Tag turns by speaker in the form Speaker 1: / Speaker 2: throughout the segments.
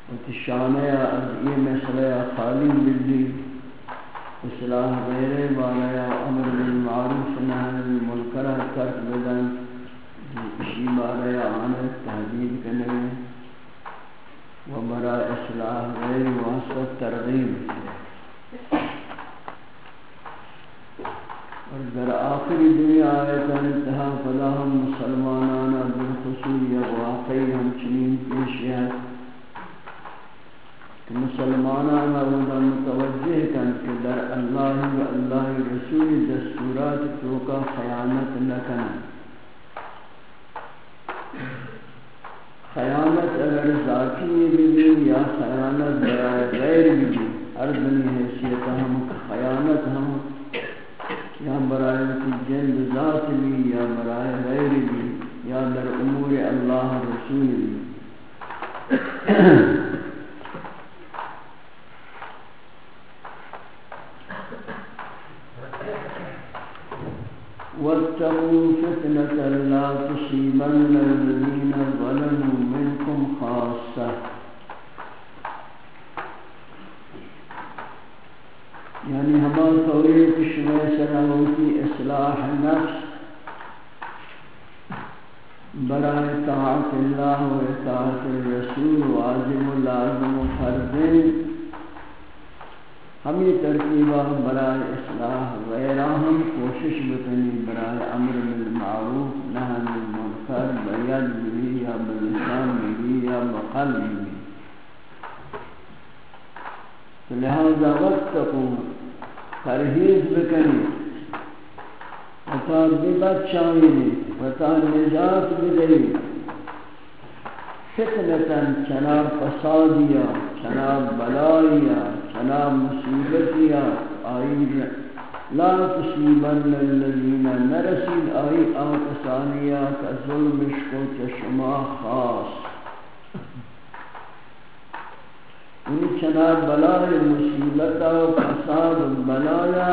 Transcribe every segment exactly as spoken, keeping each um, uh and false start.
Speaker 1: وتشانه is an مسئله خالی بلی اصلاح غیره بالا امر بالمعروف نهی عن المنکر ترک بدن اسی بالا آن تهدید کنه و برای اصلاح غیر واسطه ترغیب اور در آخری دنیا آیت انتہا فلا ہم مسلمانانا بالخصوص یا واقعی ہم چنین پیشیت کہ مسلمانانا ودا متوجہ کن کہ در اللہ و اللہ رسول دستورات توکا خیانت نکن خیانت اگر ذاتی بھی یا خیانت برائے غیر بھی ہر دنی حیثیت ہم خیانت ہم یا برائے کی جند ذات بھی یا برائے غیر بھی یا در امور اللہ رسول بھی واتقوا فتنة لا تصيبن الذين ظلموا منكم خاصة یعنی ہمارا طویل کشمہ سلامتی اصلاح نفس برائے طاعت اللہ و اطاعت الرسول واجب لازم و فرض ہمیں ترتیبہ برائے اصلاح غیرہ ہم کوشش بکنی برائے امر بالمعروف نہی عن المنکر بیاد بھی یا بلسان بھی یا بقلب بھی لہذا واتقوا پرہیز بکنی وتا بچائنی وتا نجات بدہی فتنة چنا فسادیا چنا بلائیا چنا مصیبتیا آئی لا تصیبن الذین نرسید آئی آکسانیا کا ظلمش کو چشما خاص انہی چنا بلائے مصیبتا و فساد بلایا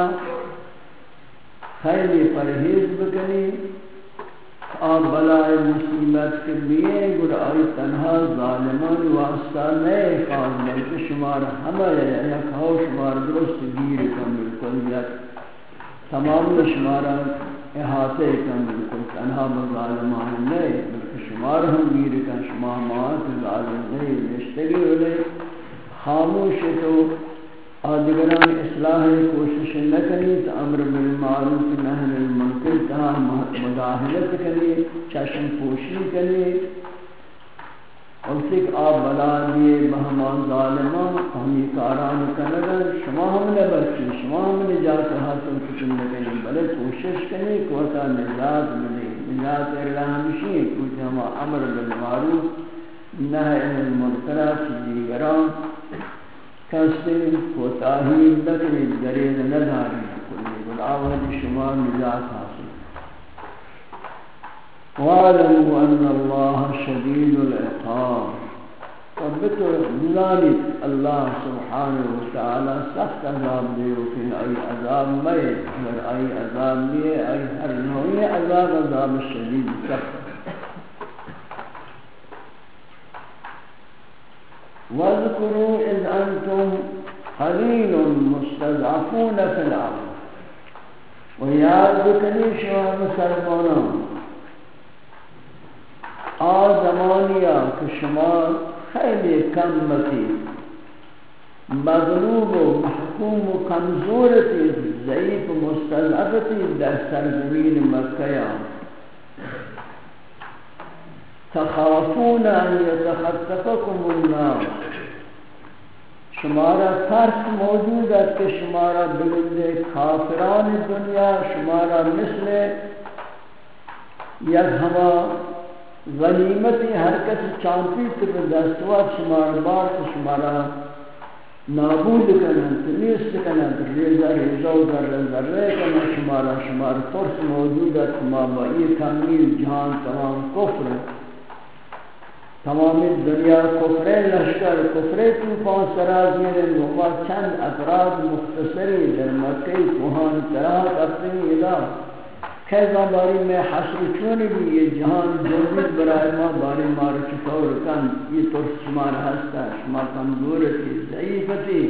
Speaker 1: خیلی پرہیز بکنی آب بلائے مصیبت کے لیے گر آئی تنہا ظالمان واسطہ نئے خواہد بلکہ شمار ہمیں یک ہو شمار درست گیر کم بالکل یک تمام شمارا احاطے کم بالکل تنہا بظالمان نئے بلکہ شمار ہم گیر کم شمار مات ظالم نئے نشتگی علیہ خاموش تو آدگران اصلاح کوشش نکنی تو امر بالمعروف نہی عن المنکر تہا مداہلت کنی چشم پوشی کنی اور تک آپ بلا دیے بہمان ظالمان ہمی کاران کنگن شما ہم نے بچی شما ہم نجات حاصل کتن نکنی بلے کوشش کنی کوتا نجات ملی نجات اللہ ہمشی کچھ ہما امر بالمعروف نہی عن المنکر چیزیگران کسی کوتاہی لکنی درید نداری کلی بالآوہد شما نجات حاصل وَاعْلَمُوا أَنَّ اللَّهَ شَدِيدُ الْعِقَابِ وَبِتُ بِذَلِكَ اللہ سبحانہ وتعالی سخت عذاب دے کہ ای عذاب میں اگر ای عذاب میں ای ہر نوعی عذاب عذاب شدید سخت وَاذْكُرُوا إِذْ أَنْتُمْ قَلِيلٌ مُسْتَضْعَفُونَ فِي الْأَرْضِ وَيَادْ بِكَنِي شُوَى مُسَلْمَانَانَ آ زمانیہ کہ شما خیلی کم بتی مغلوب و محکوم و کمزورتی ضعیف و مستضعفتی در سرزمین مکہ تخافون ان یتخطفکم الناس شمارا ترس موجود ہے کہ شمارا بلندے کافران دنیا شمارا مثل یک ہما غنیمتی ہر کس چانپی تک دستوات شمار بار شمارا نابود کنن تنیست کنن ریزہ ریزہ و ذرہ ذرہ کنن شمارا شمار فرس موجود ہے ما بائی کمیل جہان تمام کفر تمام دنیا کفر لشکر کفر طوفان سراز میرے نوبا چند افراد مختصری در مکہ کوہان تراحت اپنی ادا خیزہ باری میں حشر چونی بھی یہ جہان جوزید برای ما باری مار چطور کن یہ تو شمار ہستا شما کمزورتی ضعیفتی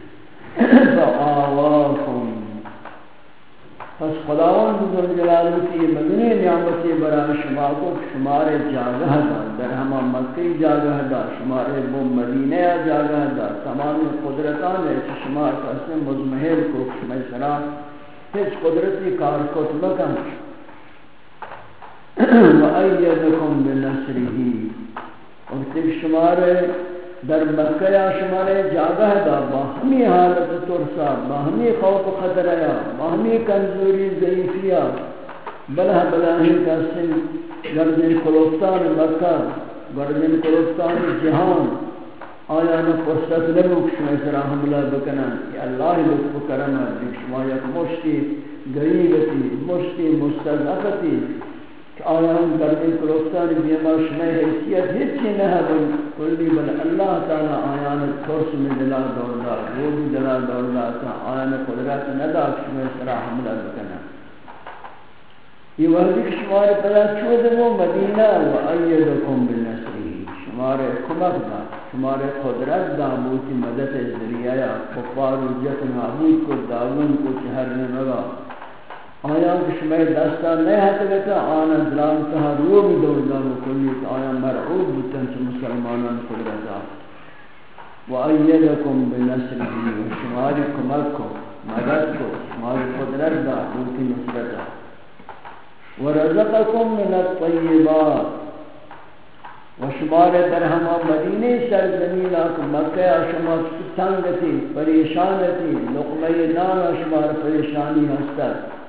Speaker 1: فآواکم پس خداوند بزرگ جلالہ کی مدنی نعمتی برای شما کو شمار جاگہ دا در ہما مکی جاگہ دا شمار بو مدینہ جاگہ دا تمام قدرتان ہے شما کسی مزمحل کو شما سرام ہیچ قدرتی کار کت مکن وَأَيَّدَكُمْ بِنَصْرِهِ اور تک شمار در مکہ یا شمار جاگہ دا باہمی حالت ترسا باہمی خوف خطریا باہمی کنزوری ضعیفیہ بلہ بلہی کا سن گردن کلوفتان مکہ گردن کلوفتان جہان آیا نہ فرصت لگو شما سرا حملہ بکنا کہ اللہ لطف کرم ہے شما یک مشتی غریبتی مشتی مستضعفتی کہ آیا ہم گردن کلوفتان بیما شما حیثیت ہیچی نہ ہے کلی بل اللہ تعالی آیان فرص میں دلا دولا وہ بھی دلا دولا تا آیان قدرت ندا شما سرا حملہ بکنا یہ وحدی شمار پدا چود وہ مدینہ وَأَيَّدَكُمْ بِالنَّصْرِ شمار کمک دا شمار قدرت دا موتی مدد ذریعہ کفار و جت معبود کو داون کو چہر نگا آیا کہ شمار دستا نہیں حتگتا آنا دلان تہا رو بھی دور دارو کلی آیا مرعوب بتن سے مسلمانان قدرتا وَأَيَّدَكُمْ بِالنَّصْرِ شمار کمک کو مدد کو شمار قدرت دا موتی نصرتا وَرَزَقَكُمْ مِنَ الطَّيِّبَاتِ وشمار در ہما مدینہ سرزمین آکھ مکہ شما تنگتی پریشانتی لقمہ نانا شمار پریشانی ہستا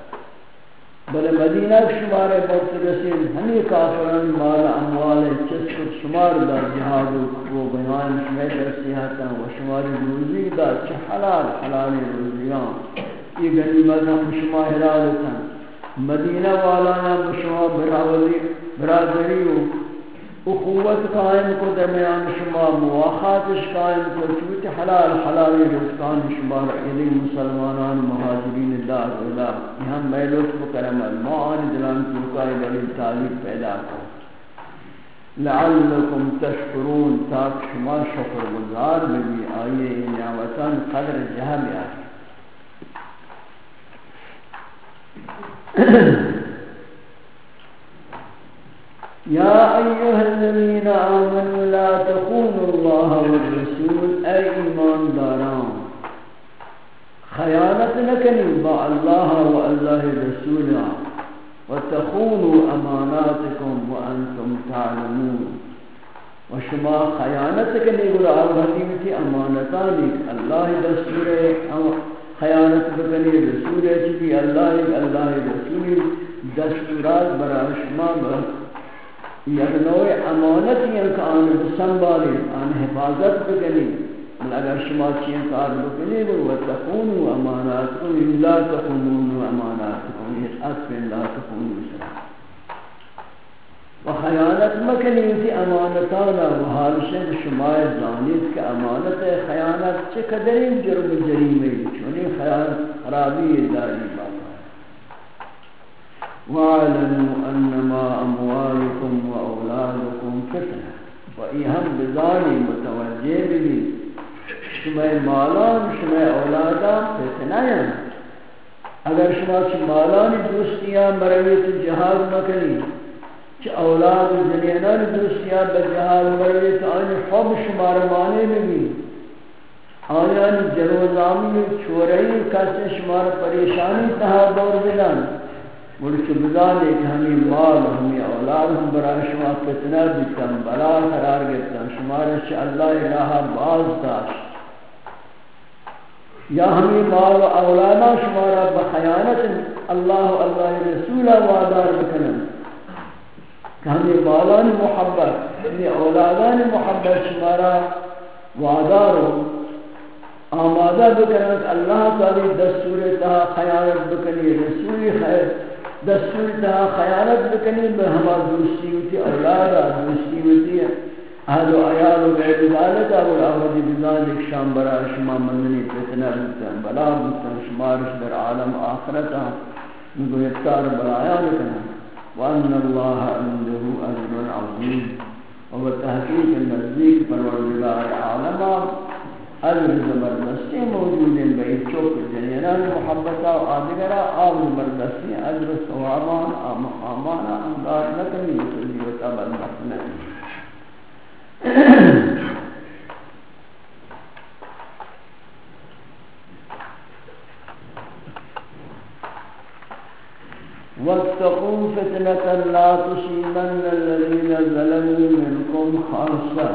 Speaker 1: بل مدینہ شمار بہت رسید ہمیں کافران مال اموال چس کچھ شمار دا جہاد و بیان شمار در سیاحتا و شمار روزی دا چھ حلال حلال روزیان یہ غنیمت ہم شما حلالتا مدینہ والانا شما براولی برادری و اخوت قائم کو درمیان شما مواخاتش قائم کو چوت حلال حلال رزقان شما رئیلی مسلمانان مہاجرین دار اولا یہاں میں لطف کرم المعان دلان توقعی دلیل تعلیق پیدا کو لعلکم تشکرون تاک شما شکر گزار بھی آئیے نعمتان قدر جہاں بھی آئیے یا ایها الذین آمنوا لا تخونوا الله والرسول اے ایمان داران خیانت نکنی با اللہ و اللہ رسول و تخونوا اماناتکم وانتم تعلمون و شما خیانت کنی گل آوہدیمتی امانتانی اللہ دستور خیانت بکنی رسول چکی اللہ اللہ رسول دستورات برای شما یک نوع امانتی ہیں کہ آن بسنبالی آن حفاظت بکنی اگر شما چین کار بکنی وَتَخُونُوا أَمَانَاتِكُمْ لَا تَخُونُوا أَمَانَاتِكُمْ یہ اصف لا تخونوا سلام و خیانت مکنی تی امانتانا و حالشن شما زانید کہ امانت خیانت چقدر جرم جریمی چونی خیانت خرابی داری باقا وَاعْلَمُوا أَنَّمَا أَمْوَالُكُمْ وَأَوْلَادُكُمْ فِتْنَةٌ وَإِهَمْ بِذَانِ مُتَوَجِّهِ بِهِ شما مالان شما اولادان فتنہ اگر شما چھ مالان دوستیاں مرویت جہاد مکنی چھ اولاد جنینان دوستیاں بجہاد مرویت آنی حب شما رمانے میں بھی آنی جروزامی چھوڑئی کسی شما پریشانی تہا دور بدن ملک بزانے کہ ہمیں مال ہمیں اولاد ہم برای شما فتنہ بیتن بلا قرار گرتن شمارش اللہ راہ باز داشت یا ہمیں مال و اولادا شمارا بخیانت اللہ و اللہ رسول وعدار بکنن کہ ہمیں مالان محبت ہمیں اولادان محبت شمارا وعدار آمادہ بکنن اللہ تعالی دستور تہا خیانت بکنی رسول خیر دستور تہا خیانت بکنی بہما دوستی ہوتی اولادا دوستی ہوتی ہے اہل و عیال و غیر ذالکہ والعوضی بذالک شام برای شما مننی فتنہ بودتا بلا بودتا شمارش در عالم آخرتا نگو افطار بلایا لکنا وَأَنَّ اللَّهَ عِنْدَهُ أَجْرٌ عَظِيمٌ اور تحقیق نزدیک پروردگار عالمہ اجر زبردستی موجود ہیں بھئی چوک جنیران محبتہ و آدگرہ آب زبردستی اجر ثوابان آمانا انگار نکنی بسلیتا بدبخت نہیں وَاتَّقُوا فِتْنَةً لَا تُصِيبَنَّ الَّذِينَ ظَلَمُوا مِنْكُمْ خَاصَّةً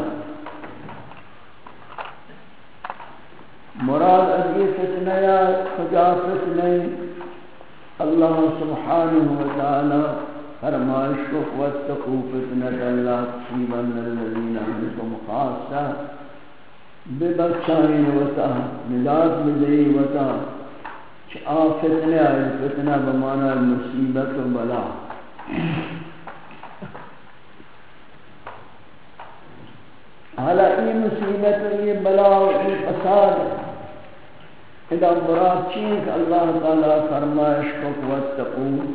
Speaker 1: مراد ادی فتنہ یا خدا فتنہ اللہ سبحانہ وتعالی فرمائش کو وَاتَّقُوا فِتْنَةً لَا تُصِيبَنَّ الَّذِينَ مِنْكُمْ خَاصَّةً ببچائن وتا نجات ملئی وتا آ فتنہ آئی فتنہ بمانا مصیبت و بلا حالا یہ مصیبت و یہ بلا و یہ فساد اذا مراد چیک اللہ تعالی فرمائش کو واتقوا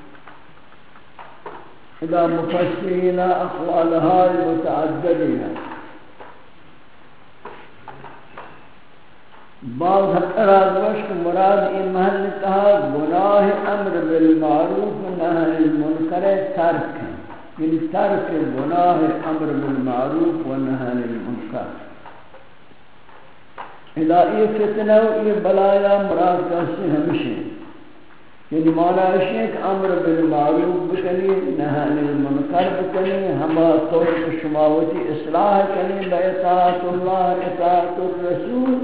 Speaker 1: اذا مفسرین اقوالها المتعددین بعض حقرات وشک مراد این محل تہا گناہ امر بالمعروف نہی المنکر ترک یعنی ترک گناہ امر بالمعروف و نہی المنکر اذا یہ فتنہ و یہ بلایا مراد کہتے ہمشہ یعنی معنی ہے کہ امر بالمعروف بکنی نہی المنکر بکنی ہما طور شماوتی اصلاح کنی باطاعت اللہ اطاعت الرسول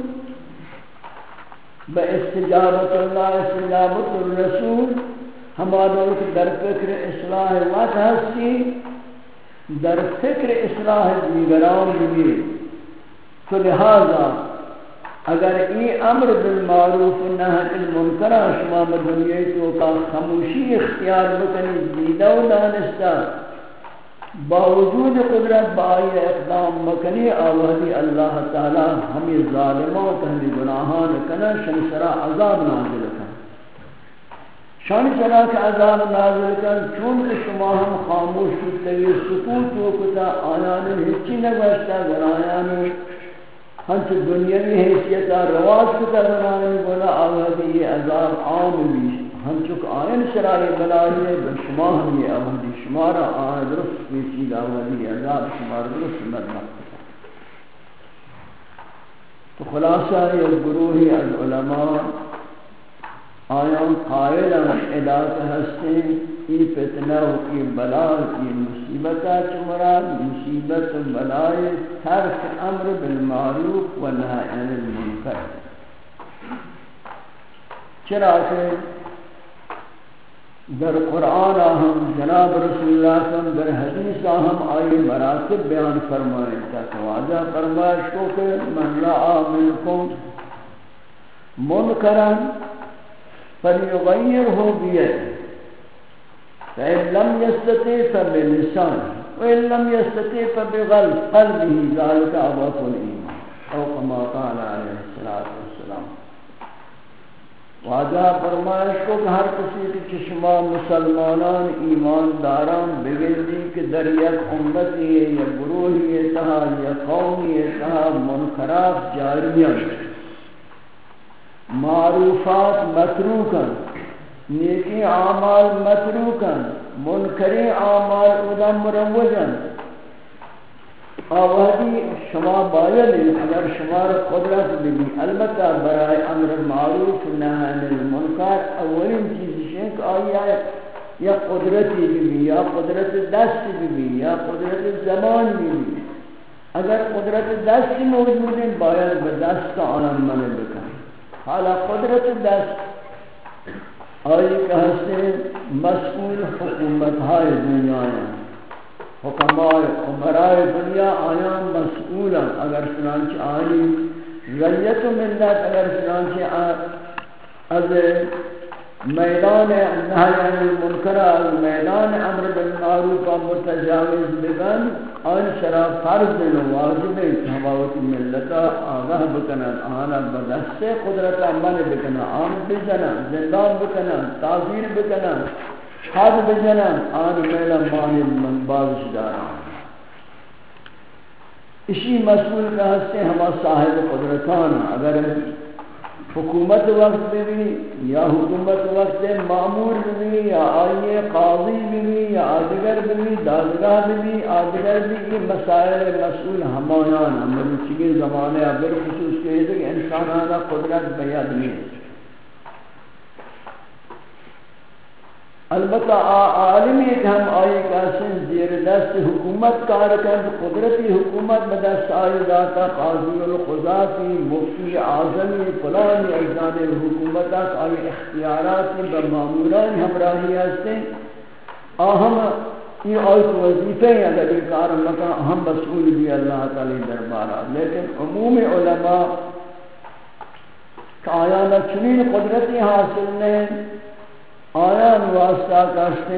Speaker 1: باستجابت اللہ استجابت الرسول ہمارا در فکر اصلاح وقت ہستی در فکر اصلاح دیگران بھی تو لہذا اگر یہ امر بالمعروف نہی عن المنکر شما دنیا تو کا خاموشی اختیار بکنی دیدہ و دانستہ باوجود قدرت بائی اقدام مکنی آوہدی اللہ تعالی ہمیں ظالمات ہمیں گناہان کنا شن سرا عذاب نازل کن شان سرا کے عذاب نازل کن چونکہ شما ہم خاموش کتگی سکوت و کتا آیان ہچی نگوشتا گر آیان ہنچ دنیاوی حیثیتا رواز کتا بنانے گولا آوہدی یہ عذاب عام بھی ہم چک آئین شرائع بلائی ہے شما ہم یہ آوہدی شمارا آئین درست کی چیز آوہدی عذاب شمار درست مدنق تو خلاصہ یہ گروہی از علماء آیان قائل علاق ہستیں ای فتنہ و ای بلا ای مصیبتہ چمراد مصیبت و بلائی ترک امر بالمعروف و نہی عن المنکر چراکہ در قرآن ہم جناب رسول اللہ صلی اللہ علیہ وسلم در حدیث ہم آئی مراتب بیان فرمائیں تاکہ واجہ فرمائش کو کہ من رعا منکم منکرا فلیغیرہ بیئے فإن لم يستطع فبلسانه وإن لم يستطع فبقلبه ذلك أضعف الإيمان أو كما قال عليه الصلاة والسلام واجہ فرمائش کو کہ ہر کسی کی چشمہ مسلمانان ایمانداران بگردی کہ در یک امتی یا گروہی تہا یا قومی تہا منکرات جاریاں معروفات متروکاں نیکی اعمال متروکاں منکری اعمال ادھا مروجاں آوازی شما باید اگر شمار قدرت بھی البتہ برای امر معروف نہی عن المنکر اولین چیزی ہے کہ آیا یا قدرتی بھی یا قدرت دست بھی یا قدرت زمان بھی اگر قدرت دست موجود ہے باید بدست آنم من بکن حالا قدرت دست آئی کہ ہستے مسئول حکومت ہائے دنیا ہے حکمائے عمرائے دنیا آیان مسئولا اگر چنانچہ آئی ریت و ملت اگر چنانچہ از میدان نهی عن المنکر میدان امر بالمعروف و متجاوز بگن آن شرا فرض و واجب تماوت ملتا آگاہ بکنن آنا بدست قدرت عمل بکنن آن بجنن زندان بکنن تعذیر بکنن حد بجنن آن میلا مانی من بازش داران اسی مسئول کا ہستے ہما صاحب قدرتان اگر حکومت وقت بھی یا حکومت وقت معمور بھی یا آئیے قاضی بھی یا آدگر بھی دادگاہ بھی آدگر بھی یہ مسائل مسئول ہمایان ہم چکی زمانے بالخصوص کے کہ انسانانا قدرت بیاد نہیں ہے البتہ عالمی کہ ہم آئی کاسن زیر دست حکومت کارکن قدرتی حکومت بدست آئی ذاتا قاضی القضاتی مفتی اعظمی فلانی اجزان حکومتا آئی اختیاراتی بماموران ہمراہی ہستے آہم یہ آئی وظیفے ہیں اگر یہ کار مکہ ہم مسئول بھی اللہ تعالی دربارہ لیکن عموم علماء کہ آیانا چنین قدرتی حاصل نے آیان واسطہ کرتے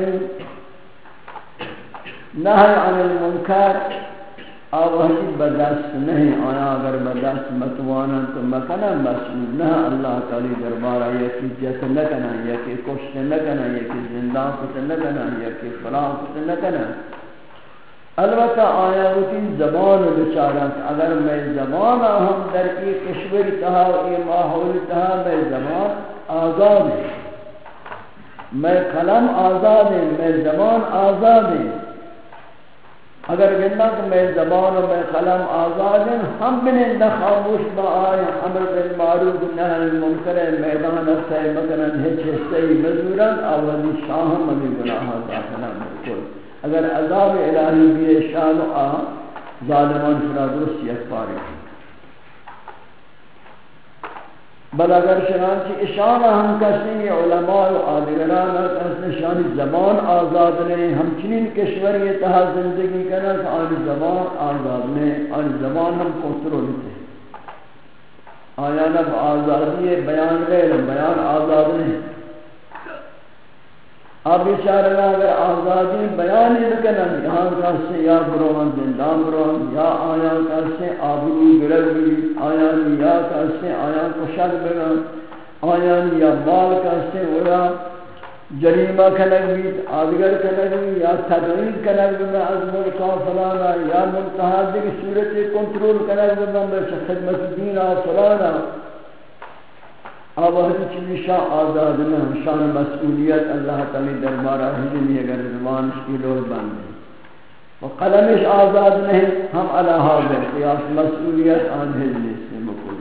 Speaker 1: نہی عن المنکر آوہی بدست نہیں آیا اگر بدست متوانا تو مکنا مسئول نہ اللہ تعالی دربارہ یکی جت نکنا یکی کشت نکنا یکی زندان کت نکنا یکی فلان کت نکنا البتہ آیا ہوتی زبان بچارت اگر میں زبان ہم در کی کشور تہا ای ماحول تہا میں زبان آزاد ہے میں کلام آزاد ہے میں زبان آزاد ہے اگر گندہ کہ میں زبان و میں کلام آزاد ہیں ہم بنیں نہ خاموش با آئے امر بالمعروف نہی عن المنکر میدان سے مکنن ہے چھستے مزورن اولی شاہم امی گناہ داخلہ بالکل اگر عذاب الہی بھی شان و آ ظالمان شرا درست یک پاری بل اگر چنانچہ اشانہ ہم کسی علماء و آدگران کسی شانی زبان آزاد نے ہم چنین کشوری تہا زندگی کرنا کہ آن زبان آزاد نے آن زبان ہم کنٹرول تھے آیا نب آزادی بیان غیر بیان آزاد نہیں اب بیچارہ اگر آزادی بیان ہی بکنن یہاں کسی یا بروان زندان بروان یا آیا کسی آبرو گرگی آیا یا کسی آیا کشک بگن آیا یا مال کسی ویا جریمہ کنگ بیت آدگر کنگ بیت یا تدعید کنگ بگن از ملکا فلانا یا منتحادی کی صورت کنٹرول کنگ بگن بس خدمت دینا فلانا آوازی چیزی شاہ آزاد میں ہم شان مسئولیت اللہ تعالی دربارہ حجمی اگر زبان اس کی لوگ بندے و قلمش آزاد نہیں ہم علی حاضر قیاس مسئولیت آن حجمی سے مکل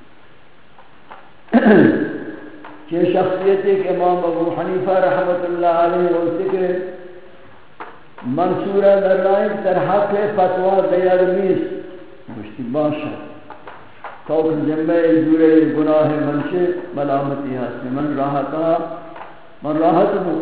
Speaker 1: کہ شخصیت ایک امام ابو حنیفہ رحمت اللہ علیہ وسلم منصورہ در رائن در حق فتوہ دیر میس مشتی باشد توق جنبے جورے گناہ منشے ملامتی ہستے من راحتا من راحت ہوں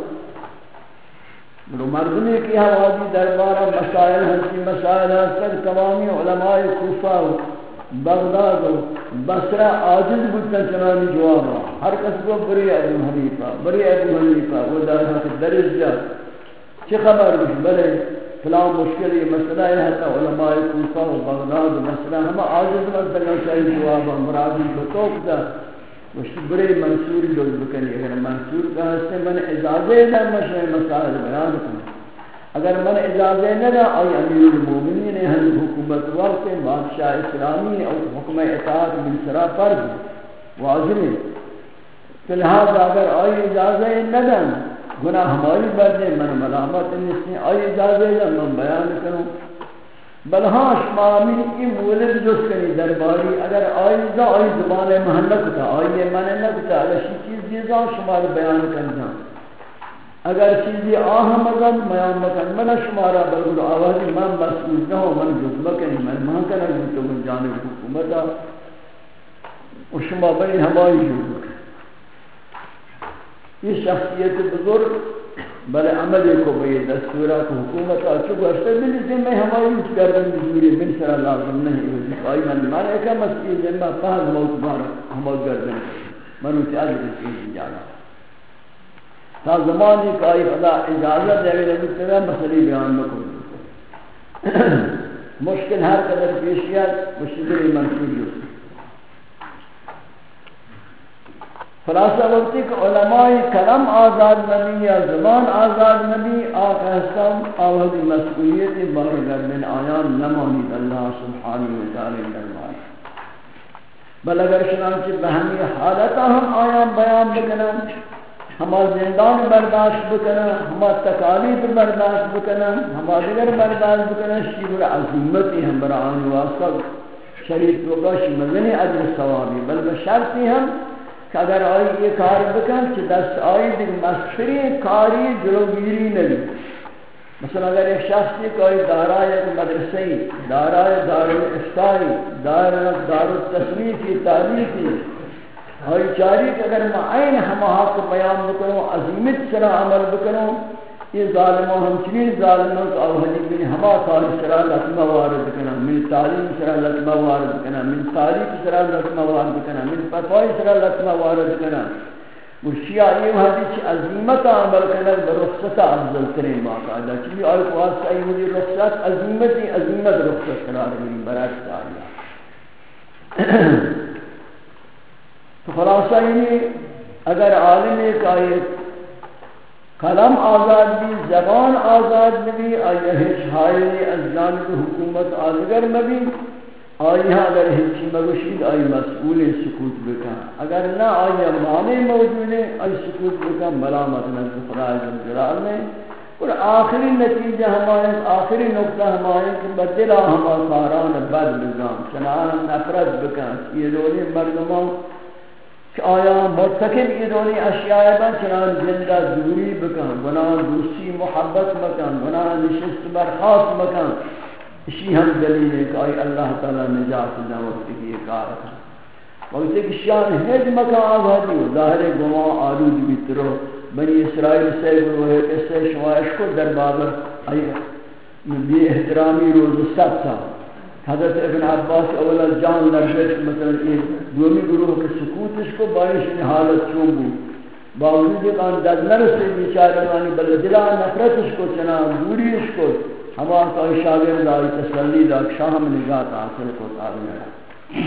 Speaker 1: مردمی کی حوادی دربارہ مسائل ہنسی مسائل ہستر تمامی علماء کوفہ بغداد بصرہ عاجز بودتا چنانی جوابا ہر کس کو بری ابو حنیفہ بری ابو حنیفہ وہ دارہ کہ درج جا چی خبر بھی بلے فلان مشکل یہ مسئلہ ہے تا علماء کوفہ و بغداد مسئلہ ہم عاجز مدنگا چاہی جوابا مرادی بتوکتا وشتی بری منصور جوز بکنی اگر منصور کا ہستے من اجازے نہ مشہ مسائل بیان کرنے اگر من اجازے نہ آئی امیر المومنین ہم حکومت وقت بادشاہ اسلامی اور حکم اطاعت بالسرا فرض واجب ہے لہذا اگر آئی اجازے نہ دن گناہ ہماری بردے من ملامت نہیں آئی اجازے نہ من بیان کروں بل ہاں شمامی کی مولد جس کنی درباری اگر آئی جا آئی زبان محلک تا آئی من نکتا اگر چیز دیزا شمار بیان کرنا اگر چیزی آہم اگر میان مکن من شمارا بلکل آوازی من مسئول نہ ہو من جز مکنی من مان کرنا تو من جانب حکومتا و شما بین ہمائی جو بکن یہ شخصیت بزرگ بل عمل کو بے دستورات حکومت اچھو گوشتے ملی ذمہ ہماری گردن بزوری من سر لازم نہیں ہوتی آئی من مانے کا مسئل ذمہ فہد موت بارا ہماری گردن منو تیاج رسیل جانا تا زمانی کا آئی خدا اجازت دے گئے لیکن مسئلہ بیان نہ کرو مشکل ہر قدر پیشیات مشکل منصوب جو خلاصہ وقتی کہ علماء کلام آزاد نبی یا زبان آزاد نبی آقا حسن آوہدی مسئولیت بارگر من آیان نمانید اللہ سبحانہ وتعالی درمائے بل اگر چنانچہ بہمی حالتا ہم آیان بیان بکنن ہما زندان برداشت بکنن ہما تکالیف برداشت بکنن ہما دیگر برداشت بکنن شیور عظیمتی ہم برآن واسطہ شریف وقاش مزنی عجر ثوابی بل بشرطی ہم کہ اگر آئی یہ کار بکن کہ دست آئی دیکھ مستری کاری جلوگیری نہیں مثلا اگر ایک شخصی کوئی دارائے مدرسی دارائے دار الافتائی دار التصنیفی تعلیفی اور چاری کہ اگر میں عین ہمہا کو بیان بکنوں عظیمت سرا عمل بکنوں یہ ظالموں ہمچنین ظالموں کو اوہدی من ہما کاری سرا لطمہ وارد کنا من تعلیم سرا لطمہ وارد کنا من تاریخ سرا لطمہ وارد کنا من فتوائی سرا لطمہ وارد کنا مرشیہ یہ حدیث عظیمت عمل کنا برخصت افضل ترین باقاعدہ چلی آئی کو واسطہ یہ مجھے رخصت عظیمتی عظیمت رخصت قرار گئی برعکس آیا تو خلاصہ یہ اگر عالم ایک آیت کلام آزاد بھی زبان آزاد بھی آیا ہیچ حائلی از جانب حکومت آزگر نبی آیا اگر ہیچی مگوشید آئی مسئول سکوت بکن اگر نہ آیا معنی موجود ہے آئی سکوت بکن ملامت نزد خدای جلال میں اور آخری نتیجہ ہمارے آخری نقطہ ہمارے کہ بدلہ ہما کاران بد بزام چنان نفرت بکن یہ دولی مردمان کہ آیا مرتکب یہ دونی اشیاء بن چنان زندہ دوری بکن گناہ دوستی محبت مکن گناہ نشست برخاست مکن اسی ہم دلیل ہے کہ آئی اللہ تعالی نجات دا وقت کی یہ کار ہے وقت ایک شان حج مکن آبادی و ظاہر گواہ آلود بیترو بنی اسرائیل سے گروہ اس سے شوائش کو در بابر آئی بی احترامی روز سب تھا حضرت ابن عباس اولا جان لرشت مثلا ایک دومی گروہ کے سکوتش کو باعث حالت چون بو باوجود ایک آن دد نرسے بیچارمانی بل دلا نفرتش کو چنا دوریش کو ہما کا شاگرد آئی تسلی دا شاہم نگات حاصل کو تابعہ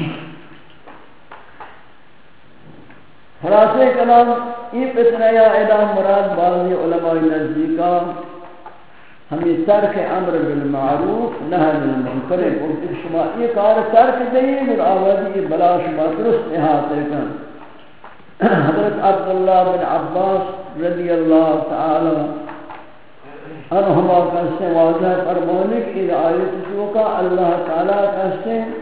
Speaker 1: خلاصے کلام یہ فتنہ یا اعلام مراد بعضی علماء نزدیکا ہمیں ترک امر بالمعروف نہی عن المنکر اور شما یہ کار ترک دیں اور آوازی بلا شما درست احاطہ کن حضرت عبداللہ بن عباس رضی اللہ تعالی عنہما کہتے ہیں واضح فرمانے کی آیت شوکا اللہ تعالی کہتے ہیں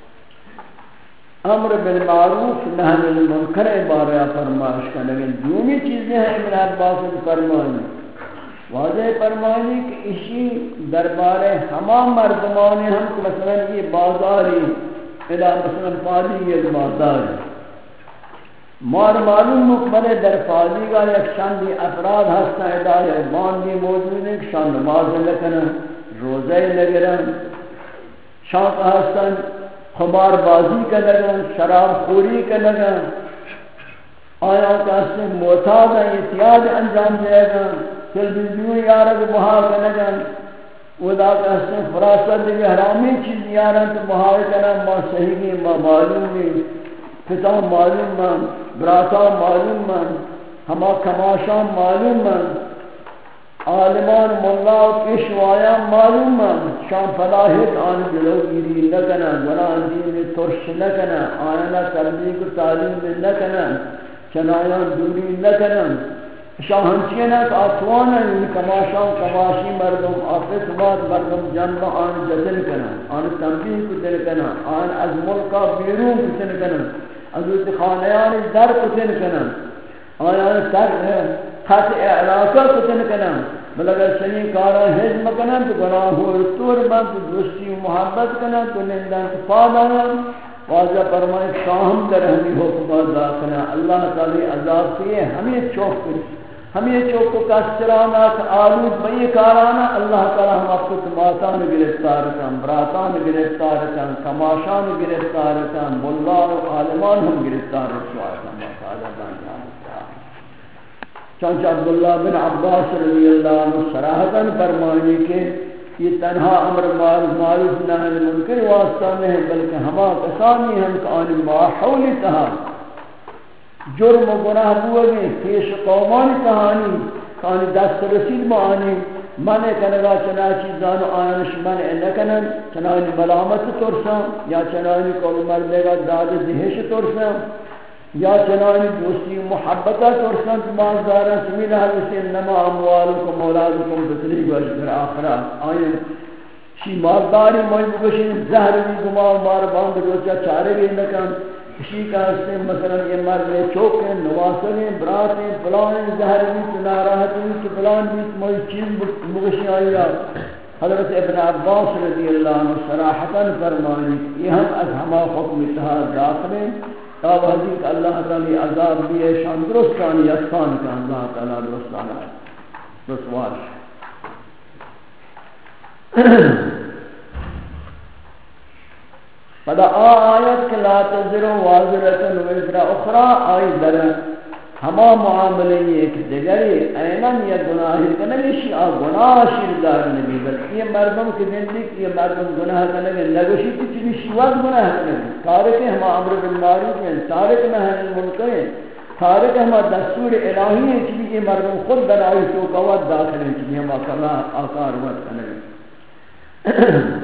Speaker 1: امر بالمعروف نہی عن المنکر بارے فرمائش کا لیکن دومی چیزیں ہیں ابن عباس فرمانے واضح فرمانی کہ اسی دربار ہما مردمانی ہم مثلا یہ بازاری ادا مثلا فاضی یہ بازاری مار معلوم مقبل در فاضی کا یک شاندی افراد ہستا ادا یا باندی موجود ہے شان نماز لکنا روزہ لگرن شان کا ہستا خمار بازی کا لگن شراب خوری کا لگن آیا کا ہستا معتاد احتیاط انجام دے گا تلویزیون یارد بہار کنگن ودا کہتے ہیں فراست دیگے حرامی چیز یارد بہار کنگن ما صحیحی ما معلومی فتا معلوم من براتا معلوم من ہما کماشان معلوم من عالمان ملا و پیشوایان معلوم من شان فلاحت آن جلو گیری نکنن ونا دین ترش نکنن آننا تبلیغ و تعلیم نکنن چنایان دوری نکنن شان ہنچینا کہ آتوانا یعنی کماشان کماشی مردم آفت بعد مردم جنب آن جدل کنا آن تنبیح کتن کنا آن از ملکا بیرون کتن کنا از خانیان در کتن کنا آن سر خط اعلاقہ کتن کنا بل اگر سنی کارا حجم کنا تو گناہ رستور بند تو دوستی و محبت کنا تو نندن فاد آنا واضح فرمائے شاہم در ہمیں حکمات داخلہ اللہ تعالی عذاب کیے ہمیں چوک کری ہمیں چوک کا سرانات آلود بئی کارانا اللہ تعالی ہم آپ کو ماتان گرفتار کن براتان گرفتار کن کماشان گرفتار کن ملا و عالمان ہم گرفتار رسوا کن چانچہ عبداللہ بن عباس رضی اللہ عنہ صراحتاً فرمائے کہ یہ تنہا امر معروف نہی عن المنکر واسطہ میں ہے، بلکہ ہما کسانی ہم کہ آن ماحول تہا جرم و گناہ بوئے پیش قومان تہانی کانی دست رسید معانی منع کنگا چنا چیزان آنش منع نکنن چنانی ملامت ترسم یا چنانی کول مردگا داد دہش ترسم یا چنانی دوستی محبتہ ترسم مازدارا سمیل حدث انما اموالکم اولادکم بطلی گوش در آخرات آئین شی مالداری موجود بشین زہر بھی گما مار باند روچا چارے بھی نکن کسی کا سے مثلا یہ مرد چوکیں نواسلیں براتیں فلانیں زہر بھی ناراحتیں کہ فلان بھی موئی چیز مغشی آئی حضرت ابن عباس رضی اللہ عنہ صراحتاً فرمانی یہ ہم از ہما حکم اتحاد داخلیں تاب حضرت اللہ تعالی عذاب بھی شان درستانی احسان کا اللہ تعالی درستانا رسواش فدا آیت کہ لا تزر وازرة وزر اخرى آئی در ہما معاملے ایک دیگری اینن یا گناہی کنگی آ گناہ شیردار نبی بلکہ یہ مردم کی زندگی یہ مردم گناہ کنگی نگوشی کی چلی شیوات گناہ کنگی تارک ہما عمر بالمعروف ہیں تارک نہی عن المنکر ہیں تارک ہما دستور الہی ہیں چلی یہ مردم خود بنائی تو قوت داخل ہیں چلی ہما کلا آکار وقت کنگی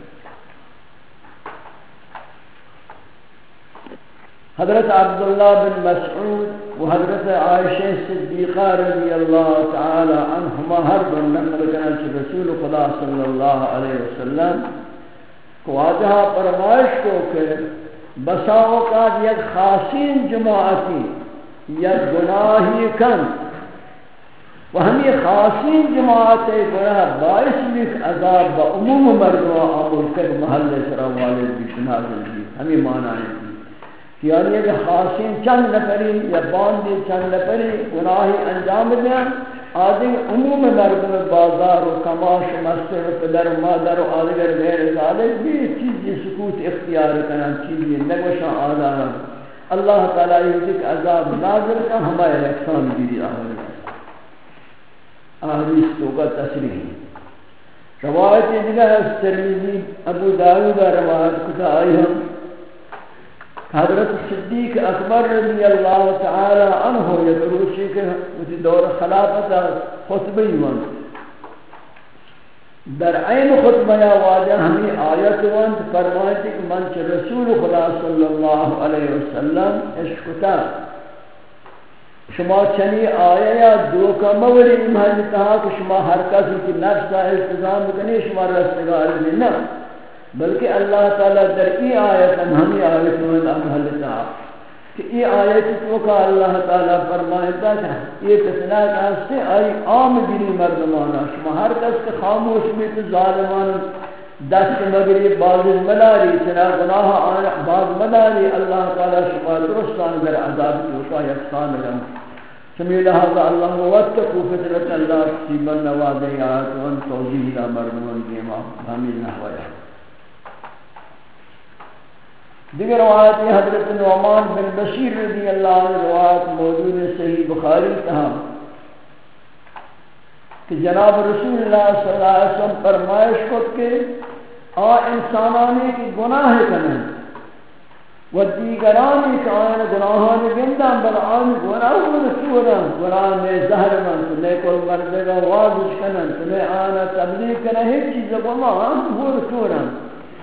Speaker 1: حضرت عبداللہ بن مسعود و حضرت عائشہ صدیقہ رضی اللہ تعالی عنہما ہر دن نقل کرنے رسول خدا صلی اللہ علیہ وسلم کو واجہ فرمائش کو کہ بسا اوقات یک خاصین جماعتی یک گناہی کم و ہمیں خاصین جماعت گناہ باعث لکھ عذاب با عموم مردوں عمل کر محل سرا والد بشنازل بھی ہمیں معنی ہے یعنی کہ خاصین چند نفری یا باندی چند نفری گناہی انجام دیں آدھیں عموم مردم بازار و کماش و مستر و پدر و مادر و آدھگر غیر ذالک بھی چیزی سکوت اختیار کرن چیزی نگوشاں آدھارا اللہ تعالیٰ یہ کہ عذاب نازل کا ہمارے احسان گیری آہری آہری تو کا تصریح روایت دیگر ہے ترمذی ابو داود روایت کتا آئی ہم حضرت صدیق اکبر رضی اللہ تعالی عنہ یکروشی کے اسی دور خلافت خطبی وانت در عین خطبہ واجہ ہمیں آیت وانت فرمائیتی کہ منچ رسول خدا صلی اللہ علیہ وسلم اشکتا شما چنی آیا یا دو کا مولی محل کہا کہ شما ہر کسی کی نفس کا التزام بکنے شما رستگار میں نہ بلکہ اللہ تعالیٰ در ای آیت ہمی آیت میں امحلتا کہ ای آیت تو کا اللہ تعالیٰ فرمائتا کہ یہ تسنا کہاستے آئی عام گری مردمانا شما ہر کس کے خاموش بھی تو ظالمان دست مگری باز مداری چنا گناہ آنا باز مداری اللہ تعالیٰ شما درستان در عذاب تو کا یکسان لگم سمی لہذا اللہ واتقو فترت اللہ سیبن نوادی آیت وان توجیح لا مردمان دیما حمیل نحویہ دیگر روایت حضرت نعمان بن بشیر رضی اللہ عنہ روایت موجود ہے صحیح بخاری کہا کہ جناب رسول اللہ صلی اللہ علیہ وسلم فرمائش کو کہ آ انسانانی کی گناہ کریں و دیگرانی کہ آئین گناہان گندن بل آئین گناہان سورن گناہ میں زہر من تمہیں کل مردگا واضح کنن تمہیں آنا تبلیغ کریں ہیچ چیز گناہ ہم سورن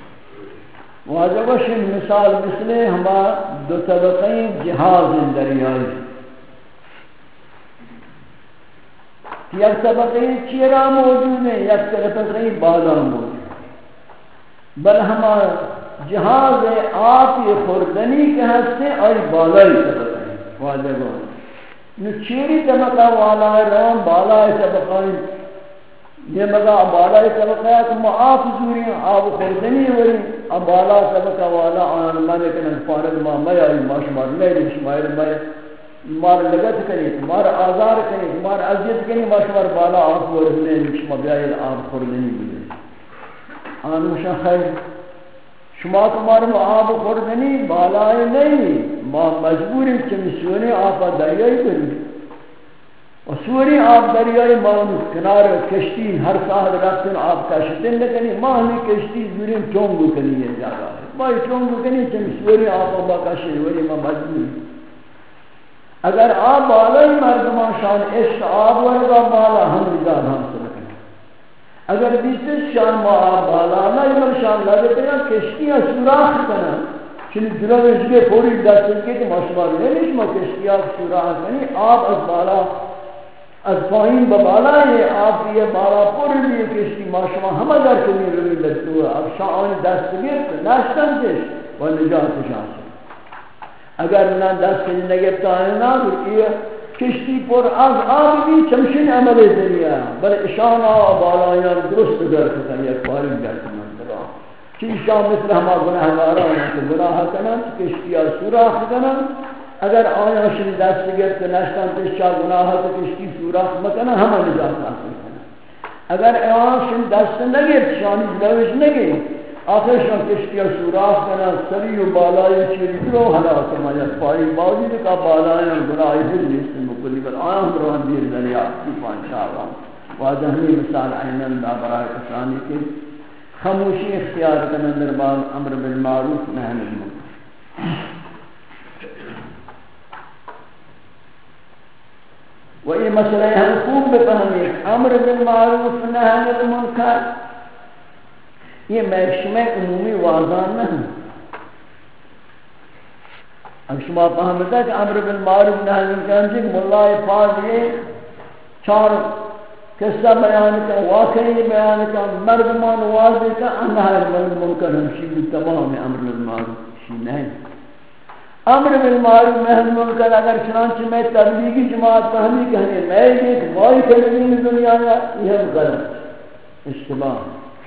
Speaker 1: واجبش مثال مثل ہما دو طبقیں جہاز دریائی یک طبقیں چیرا موجود ہیں یک طبقیں بالا موجود بل ہما جہاز آپ یہ خوردنی کے ہستے اور بالائی طبقیں واجبان نو چیری طبقہ والا رام بالائی طبقیں یہ مگا بالا طبقہ ہے کہ معاف زوری آب خوردنی ہوئی اب بالا طبقہ والا آن مانے کنن فارد ما میاری ما شمار میری شمار میری مار لگت کنی مار آزار کنی مار عزیت کنی ما شمار بالا آب خوردنی شما بیائی آب خوردنی ہوئی آن مشا خیر شما کمار آب خوردنی بالا نہیں ما مجبوری چمیسونے آفا دریائی کنی و سوری آب دریای مان کنار کشتی هر ساحل رفتن آب کشتن نکنی ماهی کشتی زوریم چونگو کنی یہ جگہ ہے ماہی چونگو کنی چم سوری آب با کشتی ولی ما مجبوری اگر آب بالائی مردمان شان عشق آب ورگا بالا ہم رجال ہم سرکن اگر بیسش شان ما آب بالا نہیں شان لگتے ہیں کشتی سوراخ کنا چنی دلوش کے پوری دست کے کہ مشمار نہیں ما کشتی سوراخ کنی آب از بالا از پایین ببالا ہے آپ یہ بالا پوری لیے کشتی ما شما ہمہ در کنی روی لگتو ہے اب شاہانی دست گرد نشتن کش و نجات شان اگر نہ دست کنی نگبتا ہے نا یہ کشتی پر از آب بھی چمشن عمل دنیا بل اشان آب بالایان درست در کتا یک پاری در کنن درا چی شاہ مثل ہما گناہ دارا ہونا کہ گناہ کنن کشتی سوراخ کنن اگر آیا شن دست گرد نشتن تشا گناہ تو کشتی سوراخ مکنن ہما نجات حاصل کنن اگر آیا شن دست نگرد شانی جلوش نگرد آخر شان کشتی سوراخ کنن سری و بالای چیری درو حلاک مجد پایی باوجود کا بالایان گناہی دل نیست مکلی بل آیا ہم روحان دیر دریا تیفان شاہرام واضح ہمیں مثال عینن دا برای کسانی کے خاموشی اختیار کنن در باب امر بالمعروف نہی بالمنکر و یہ مسئلہ ہم خوب بفہمیں امر بالمعروف نہی بالمنکر یہ محکمہ عمومی واضح نہیں اب شما فہمتا کہ امر بالمعروف نہی بالمنکر کہ مولای فاض یہ چار قصہ بیان کا واقعی بیان کا مردمان واضح کا نہی بالمنکر ہمشی تمام امر بالمعروف شی نہیں امر بالمعروف نہی بالمنکر اگر چنانچہ میں تبلیغی جماعت فہمی کہنے میں ایک وائی تبلیغی دنیا یہ غلط اشتباہ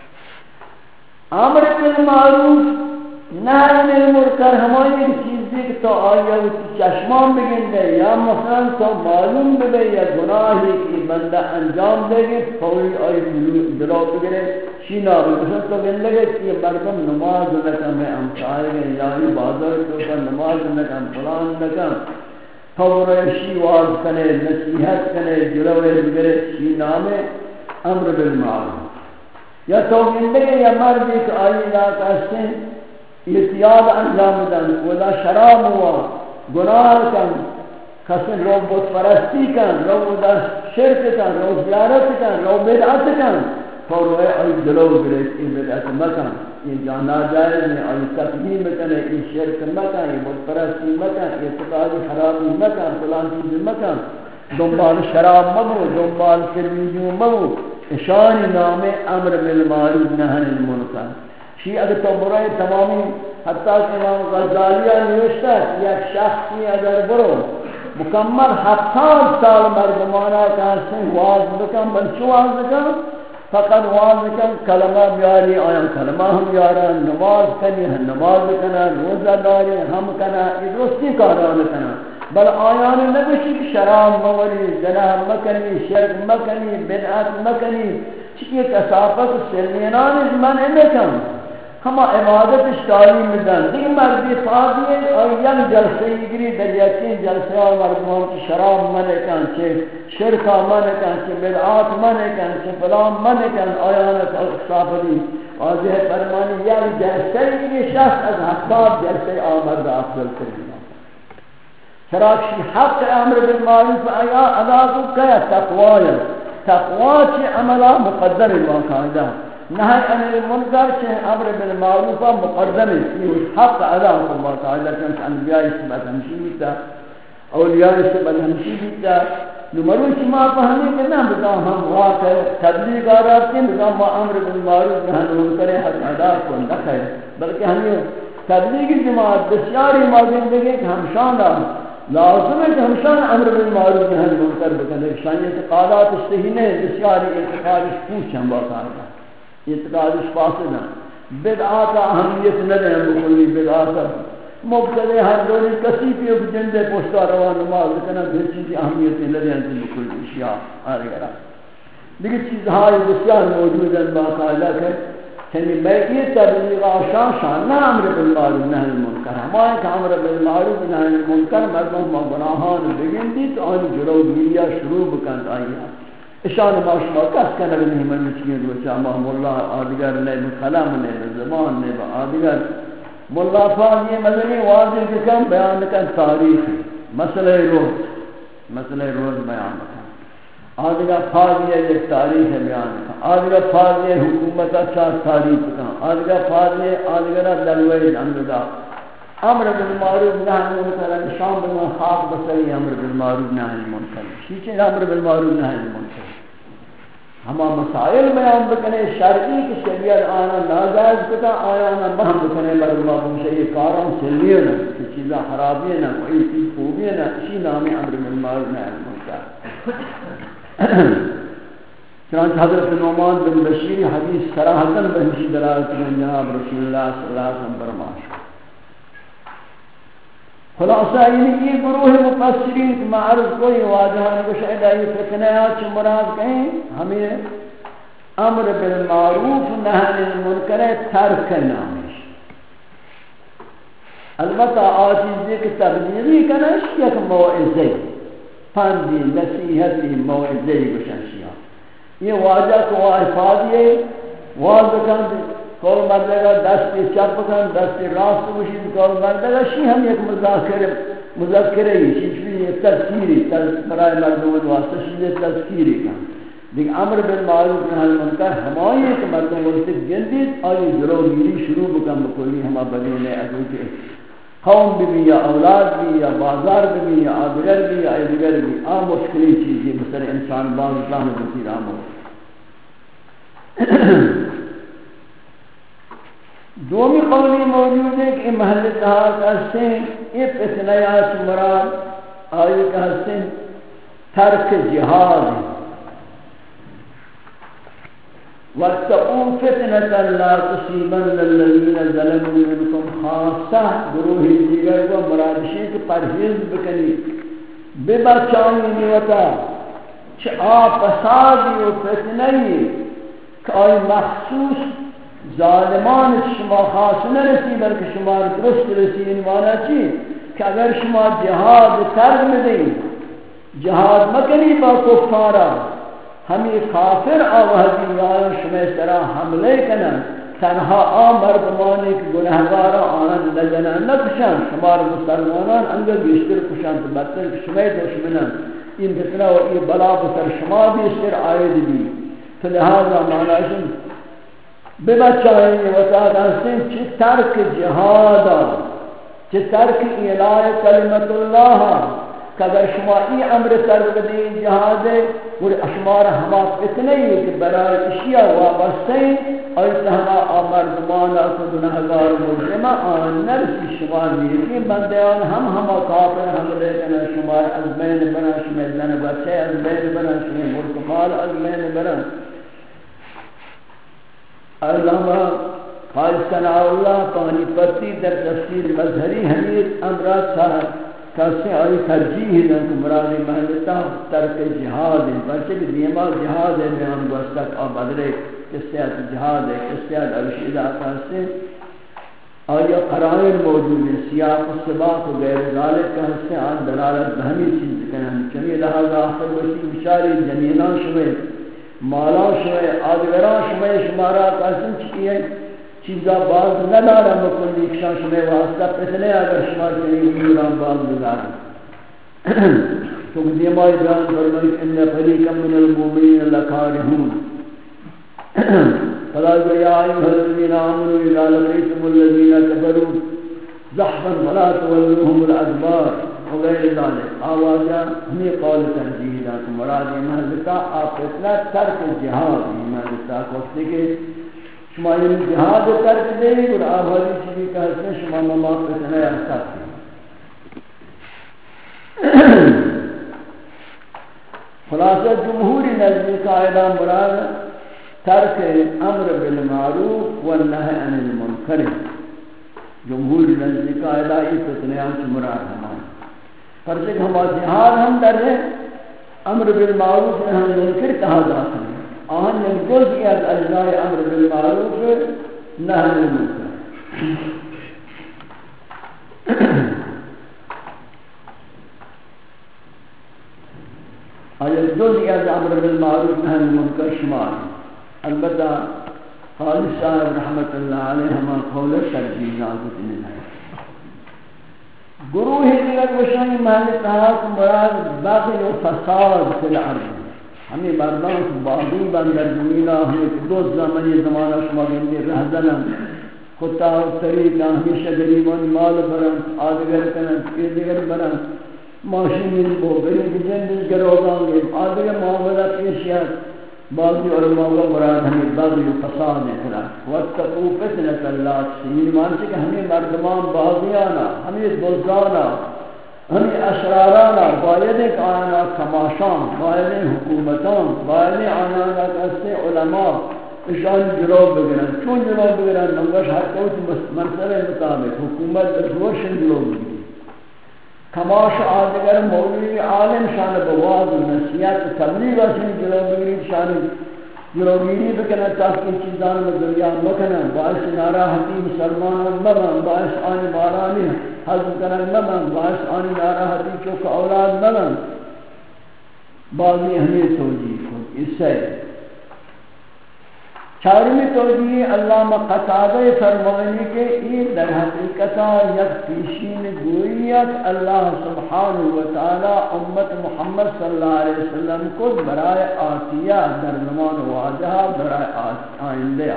Speaker 1: امر بالمعروف نہی بالمنکر ہماری ایک چیز کہ تو آیا چشمان بگندے یا مثلا تو معلوم بگے یا گناہی کی بندہ انجام دے گے فوری آئی دلو بگرے شینا مثلا تو گندے کہ یہ مردم نماز لکم میں امتائے گئے یا یہ بازار تو کا نماز لکم فلان لکم فوری شی واز کنے نصیحت کنے دلو بگرے شینا میں امر بالمعروف یا تو گندے یا مرد ایک آئی علاقہ سے احتیاط انجام دن ولا شراب ہوا گناہ کن کسن رو بت پرستی کن رو دا شرک کن رو زیارت کن رو بدعت کن تو روئے آئی دلو گریت این بدعت مکن یہ جانا جائز نہیں آئی تقدیم کن یہ شرک مکن یہ بت پرستی مکن یہ تقاضی خرابی مکن فلان چیز مکن دنبال شراب مبو دنبال سرویجو مبو اشانی نام امر بالمعروف نہی بالمنکر شی اگر تو برای تمامی حتی کہ امام غزالیہ نوشتا ہے یک شخصی اگر برو مکمل ہفتاد سال مردمانا کہتے ہیں واز بکن بلچو واز بکن فقط واز بکن کلمہ بیاری آیاں کلمہ ہم بیارن نماز کنی نماز کنا روزہ داری ہم کنا ادرستی کاران کنا بل آیان نبشی شراب مولی زنا مکنی شرک مکنی بدعت مکنی چکی کسافت سلمینان من امکن ہما عبادت تعلیم دن دیکھ مردی فاضی ہے اور یک جلسے گری در یقین جلسے اور مردمان کی شراب منکن چھے شرکا منکن چھے بدعات منکن چھے فلان منکن آیانت اقصافی واضح فرمانی یک جلسے گری شخص از حقات جلسے آمرد افضل کرنا چراکشی حق امر بالمعروف آیا ادا کو کیا تقوی تقوی چھے عملہ مقدر باقاعدہ نہی عن المنکر چھے امر بالمعروف مقدم ہے حق ادا کو باقاعدہ چنانچہ انبیاء سبت ہمشی بیتا اولیاء سبت ہمشی بیتا نمرو شما فہمی کہ نہ بتا ہم واقع تبلیغ آرات کے بتا ہم امر بالمعروف نہی المنکر حق ادا کو نکھے بلکہ ہمیں تبلیغی جماعت بسیاری موجود دیکھیں کہ ہم شاندہ لازم ہے کہ ہمشان امر بالمعروف نہی منکر بکنے شان اعتقادات صحیح نہیں بسیاری اعتقادش پوچھ ہم باقاعدہ اعتقادش فاسد ہیں بدعات اہمیت نہ دیں بکلی بدعات مبتدع ہر دوری کسی بھی ایک جندے پوشتا روا نماز کنا دیر چیزی اہمیت نہ دیں بکلی اشیاء آرگرہ دیکھ چیزہائی بسیار موجود ہیں باقاعدہ کہ چنی بیٹی تبلیغ آشان شان نہ امر بالمعروف نہی المنکر ہمائے کہ امر بالمعروف نہی المنکر مردم با گناہان بگن دی تو آنی جلو گیریا شروع بکند آئیا اشان ما شما کس کنگ نہیں من چیئے روچا محم اللہ آدگر نے بخلم نے بزبان نے آدگر ملا فاض یہ مدنی واضح کم بیان کن تاریخ مسئلہ روز مسئلہ روز بیان کن آدھگا فاضی ہے ایک تاریخ بیان کا آدھگا فاضی حکومت اچھا تاریخ کا آدھگا فاضی آدھگا دلوئی اندگا امر بالمعروف نہی المنکر شام بنا خاک بسری امر بالمعروف نہی المنکر شیچے امر بالمعروف نہی المنکر ہما مسائل بیان بکنے شرعی کی شریعت آنا ناجائز کتا آیانا مہم بکنے برما بمشہ یہ کاران سلیے نا کہ چیزاں خرابی نا کوئی چیز خوبی نا اسی نامی امر بالمعروف نہی المنکر چنانچہ حضرت نعمان بن بشیر حدیث صراحتاً بہنشی دلالت میں جناب رسول اللہ صلی اللہ علیہ وسلم فرمائش خلاصہ یعنی یہ گروہ مفسرین کی معرض کوئی واجہان کو شاید آئی فتنیات چھ مراد کہیں ہمیں امر بالمعروف نہی المنکر ترک نامش البتہ آجیز یہ کہ تبلیغی کنش یک موعظی پندی نصیحتی موعظی گشنشیاں یہ واجہ کو افادی واضح کن کول مردگا دستی چپ کن دستی راست بشید کول مردگا شی ہم ایک مذاکر مذکرہ ہی شیچ بھی ایک تذکیری برای مردمان واسطہ شیچ تذکیری کن دیکھ امر بالمعروف نہی المنکر ہمائی ایک مردم واسطہ گندید آئی جلو گیری شروع بکن بکلی ہما بدینے ادو کے قوم بھی یا اولاد بھی یا بازار بھی یا آدگر بھی یا ادگر بھی آم مشکلی چیزی مثل انسان باز اسلام بسیر آم دومی قولی موجود ہے کہ محل اتحاد حسین یہ فتنیات مراد آئی کہ حسین ترک جہاد وَاتَّقُوا فِتْنَةً لَا تُصِيبَنَّ الَّذِينَ ظَلَمُوا مِنْكُمْ خاصہ گروہ دیگر کو مرادشی کے پرہیز بکنی ببچانی نیوتا چھ آپ فسادی و فتنی کہ آئی مخصوص ظالمان شما خاص نہ رسی بلکہ شما درست رسی انوانا چی کہ اگر شما جہاد ترک میں دیں جہاد مکنی با کفارا ہمیں کافر آوہدی آیا شما اس طرح حملے کنن تنہا آ مردمانی کی گناہگارا آنند لجنہ نکشن شمار مسلمانان انگر بیشتر کشن تو بدتر شما دشمنن این فتنہ و این بلا بسر شما بیشتر آئید بھی تو لہذا معنیشن ببچائیں وطاعت حسین چی ترک جہادا چی ترک اعلاء کلمت اللہ کہ اگر شما ای امر ترک دیں جہاد ہے اور اشمار ہما فتنے ہیں کہ برای اشیاء وابستیں اور اتحنا آمردمانا کو گناہگار مجرمہ آن نرسی شما نیکی بندیان ہم ہما کافر ہم لیکن شما از بین بنا شما زن بچے از بین بنا شما ملک مال از بین بنا علامہ خالص اللہ پانی پتی در تفسیر مظہری حمید امراض صاحب کسی آئی ترجیح ہے کہ مراد محلتا ترک جہاد ہے پرچہ کہ دیما جہاد ہے بیان گوستک آب ادرے کسیات جہاد ہے کسیات عرشیدہ کسی آئی قرائن موجود ہے سیاق و سباق و غیر ذالک کا حصے آن دلالت بہمی چیز کریں چمی لہذا آخر وشی بشاری جنینان شوئے مالان شوئے آدگران شوئے شمارا قاسم چکی ہے چیزا باز ندارا مکلی اکشان شمائے واسطہ پتنے اگر شمار کنی اموران باز ندارا تو دیمائی بیان فرمائی ان فریقا من المومنین لکارہون فلا یا ایوہ الذین آمنوا اذا لقیتم الذین کفروا زحفا فلا تولوهم الادبار وغیر ذالک آوازہ ہمیں قول ترجیح دا مراد محلتا آپ اتنا ترک جہاد محلتا کوفتے کے شما این جہاد ترک دے اور آبادی چیزی کا حسن شما مماق فتنہ احساس دے خلاصہ جمہوری نظمی قائدہ مراد ترک امر بالمعروف والنہی عن المنکر جمہوری نظمی قائدہ ای فتنہ ہم مراد ہمارے پر جب ہم جہاد ہم در رہے امر بالمعروف نہی عن المنکر کہا جاتا ہے آن یک جزئی از اجزاء امر بالمعروف نهی عن المنکر. آیا جزئی از امر بالمعروف نهی عن المنکر شمار. البتہ خالد صاحب رحمت اللہ علیہ ہما قول ترجیح نازک نہیں. گروہ دیگر وشانی محل تحاک مراد بغی و فساد فی الارض. ہمیں مردان کو باغی بندر زمینہ ہمیں دو زمانی زمانہ شما گندی رہزنہ خطا و طریقہ ہمیشہ گریبانی مال برن آدگر کنن پیدگر برن ماشین بو گریب جندی گروگان گے آدگر معاملہ پیشیت بعضی علماء کا مراد ہمیں بغی و فساد ہے. واتقوا فتنة اللہ تسین مانچہ کہ ہمیں مردمان باغیانا ہمیں دوزانا ہمیں اشرارانا باید ایک آنا کماشان باید حکومتان باید آنا کسے علماء اشان جلوب بگرن. چون جلوب بگرن منگوش ہر کوئی منصر مطابق حکومت درشوشن جلوب بگرن. کماش آدگر مولوی عالم شان بواز و نصیحت تبلیغ اچھنی جلو بگرید شان جلو گیری بکنا تاکہ چیزان میں دنیا مکنا باعث ناراحتی مسلمان مبن باعث آنی بارانی حضر کنن مبن باعث آنی ناراحتی چوک اولاد مبن بعضی ہمیں توجیح کو اس سے چارمی توجیہ علامہ قتادہ فرمانے کے یہ در حقیقتا یک پیشین گوئیت اللہ سبحانہ وتعالی امت محمد صلی اللہ علیہ وسلم کو برائے آتیہ در زمان واضحہ برائے آئندہ.